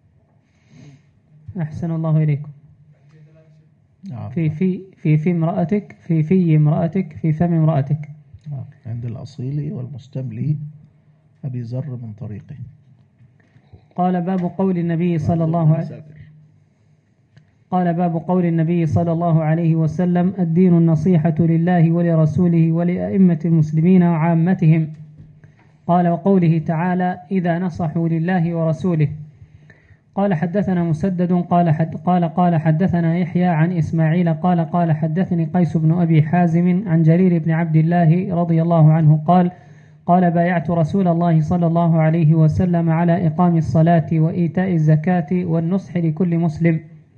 أحسن الله إليكم. نعم. في في في في امرأتك في في امرأتك في فم امرأتك. نعم. عند الأصيل والمستملي أبي ذر من طريقه. قال: باب قول النبي صلى الله عليه قال باب قول النبي صلى الله عليه وسلم: الدين النصيحة لله ولرسوله ولأئمة المسلمين وعامتهم. قال: وقوله تعالى: إذا نصحوا لله ورسوله. قال حدثنا مسدد قال حد قال قال حدثنا يحيى عن إسماعيل قال قال حدثني قيس بن أبي حازم عن جرير بن عبد الله رضي الله عنه قال قال: بايعت رسول الله صلى الله عليه وسلم على إقام الصلاة وإيتاء الزكاة والنصح لكل مسلم.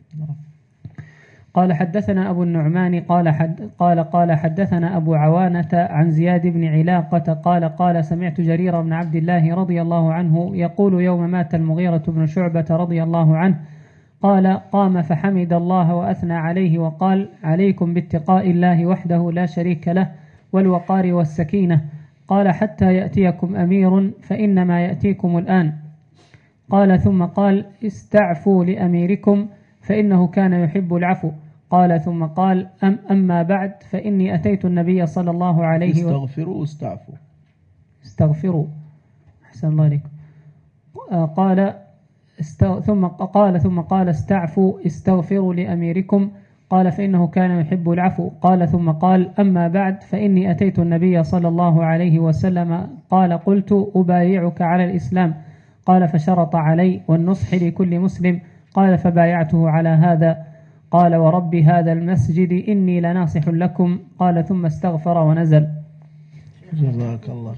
قال حدثنا أبو النعمان قال حد قال قال حدثنا أبو عوانة عن زياد بن علاقة قال قال سمعت جرير بن عبد الله رضي الله عنه يقول يوم مات المغيرة بن شعبة رضي الله عنه قال: قام فحمد الله وأثنى عليه وقال: عليكم باتقاء الله وحده لا شريك له والوقار والسكينة. قال: حتى يأتيكم أمير فإنما يأتيكم الآن. قال ثم قال: استعفوا لأميركم فإنه كان يحب العفو. قال ثم قال: أم أما بعد فإني أتيت النبي صلى الله عليه وسلم. استغفروا واستعفوا. استغفروا. أحسن الله عليكم. قال استغ... ثم قال ثم قال: استعفوا استغفروا لأميركم. قال: فإنه كان يحب العفو. قال ثم قال: أما بعد فإني أتيت النبي صلى الله عليه وسلم. قال: قلت: أبايعك على الإسلام. قال: فشرط علي والنصح لكل مسلم. قال: فبايعته على هذا. قال: ورب هذا المسجد إني لناصح لكم. قال ثم استغفر ونزل. جزاك الله.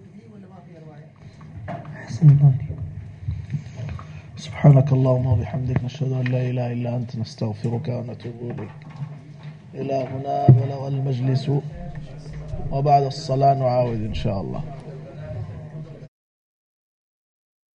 أحسن الله عليكم. سبحانك اللهم وبحمدك نشهد أن لا إله إلا أنت نستغفرك ونتوب إليك. إلى هنا بلغ المجلس وبعد الصلاة نعاود إن شاء الله.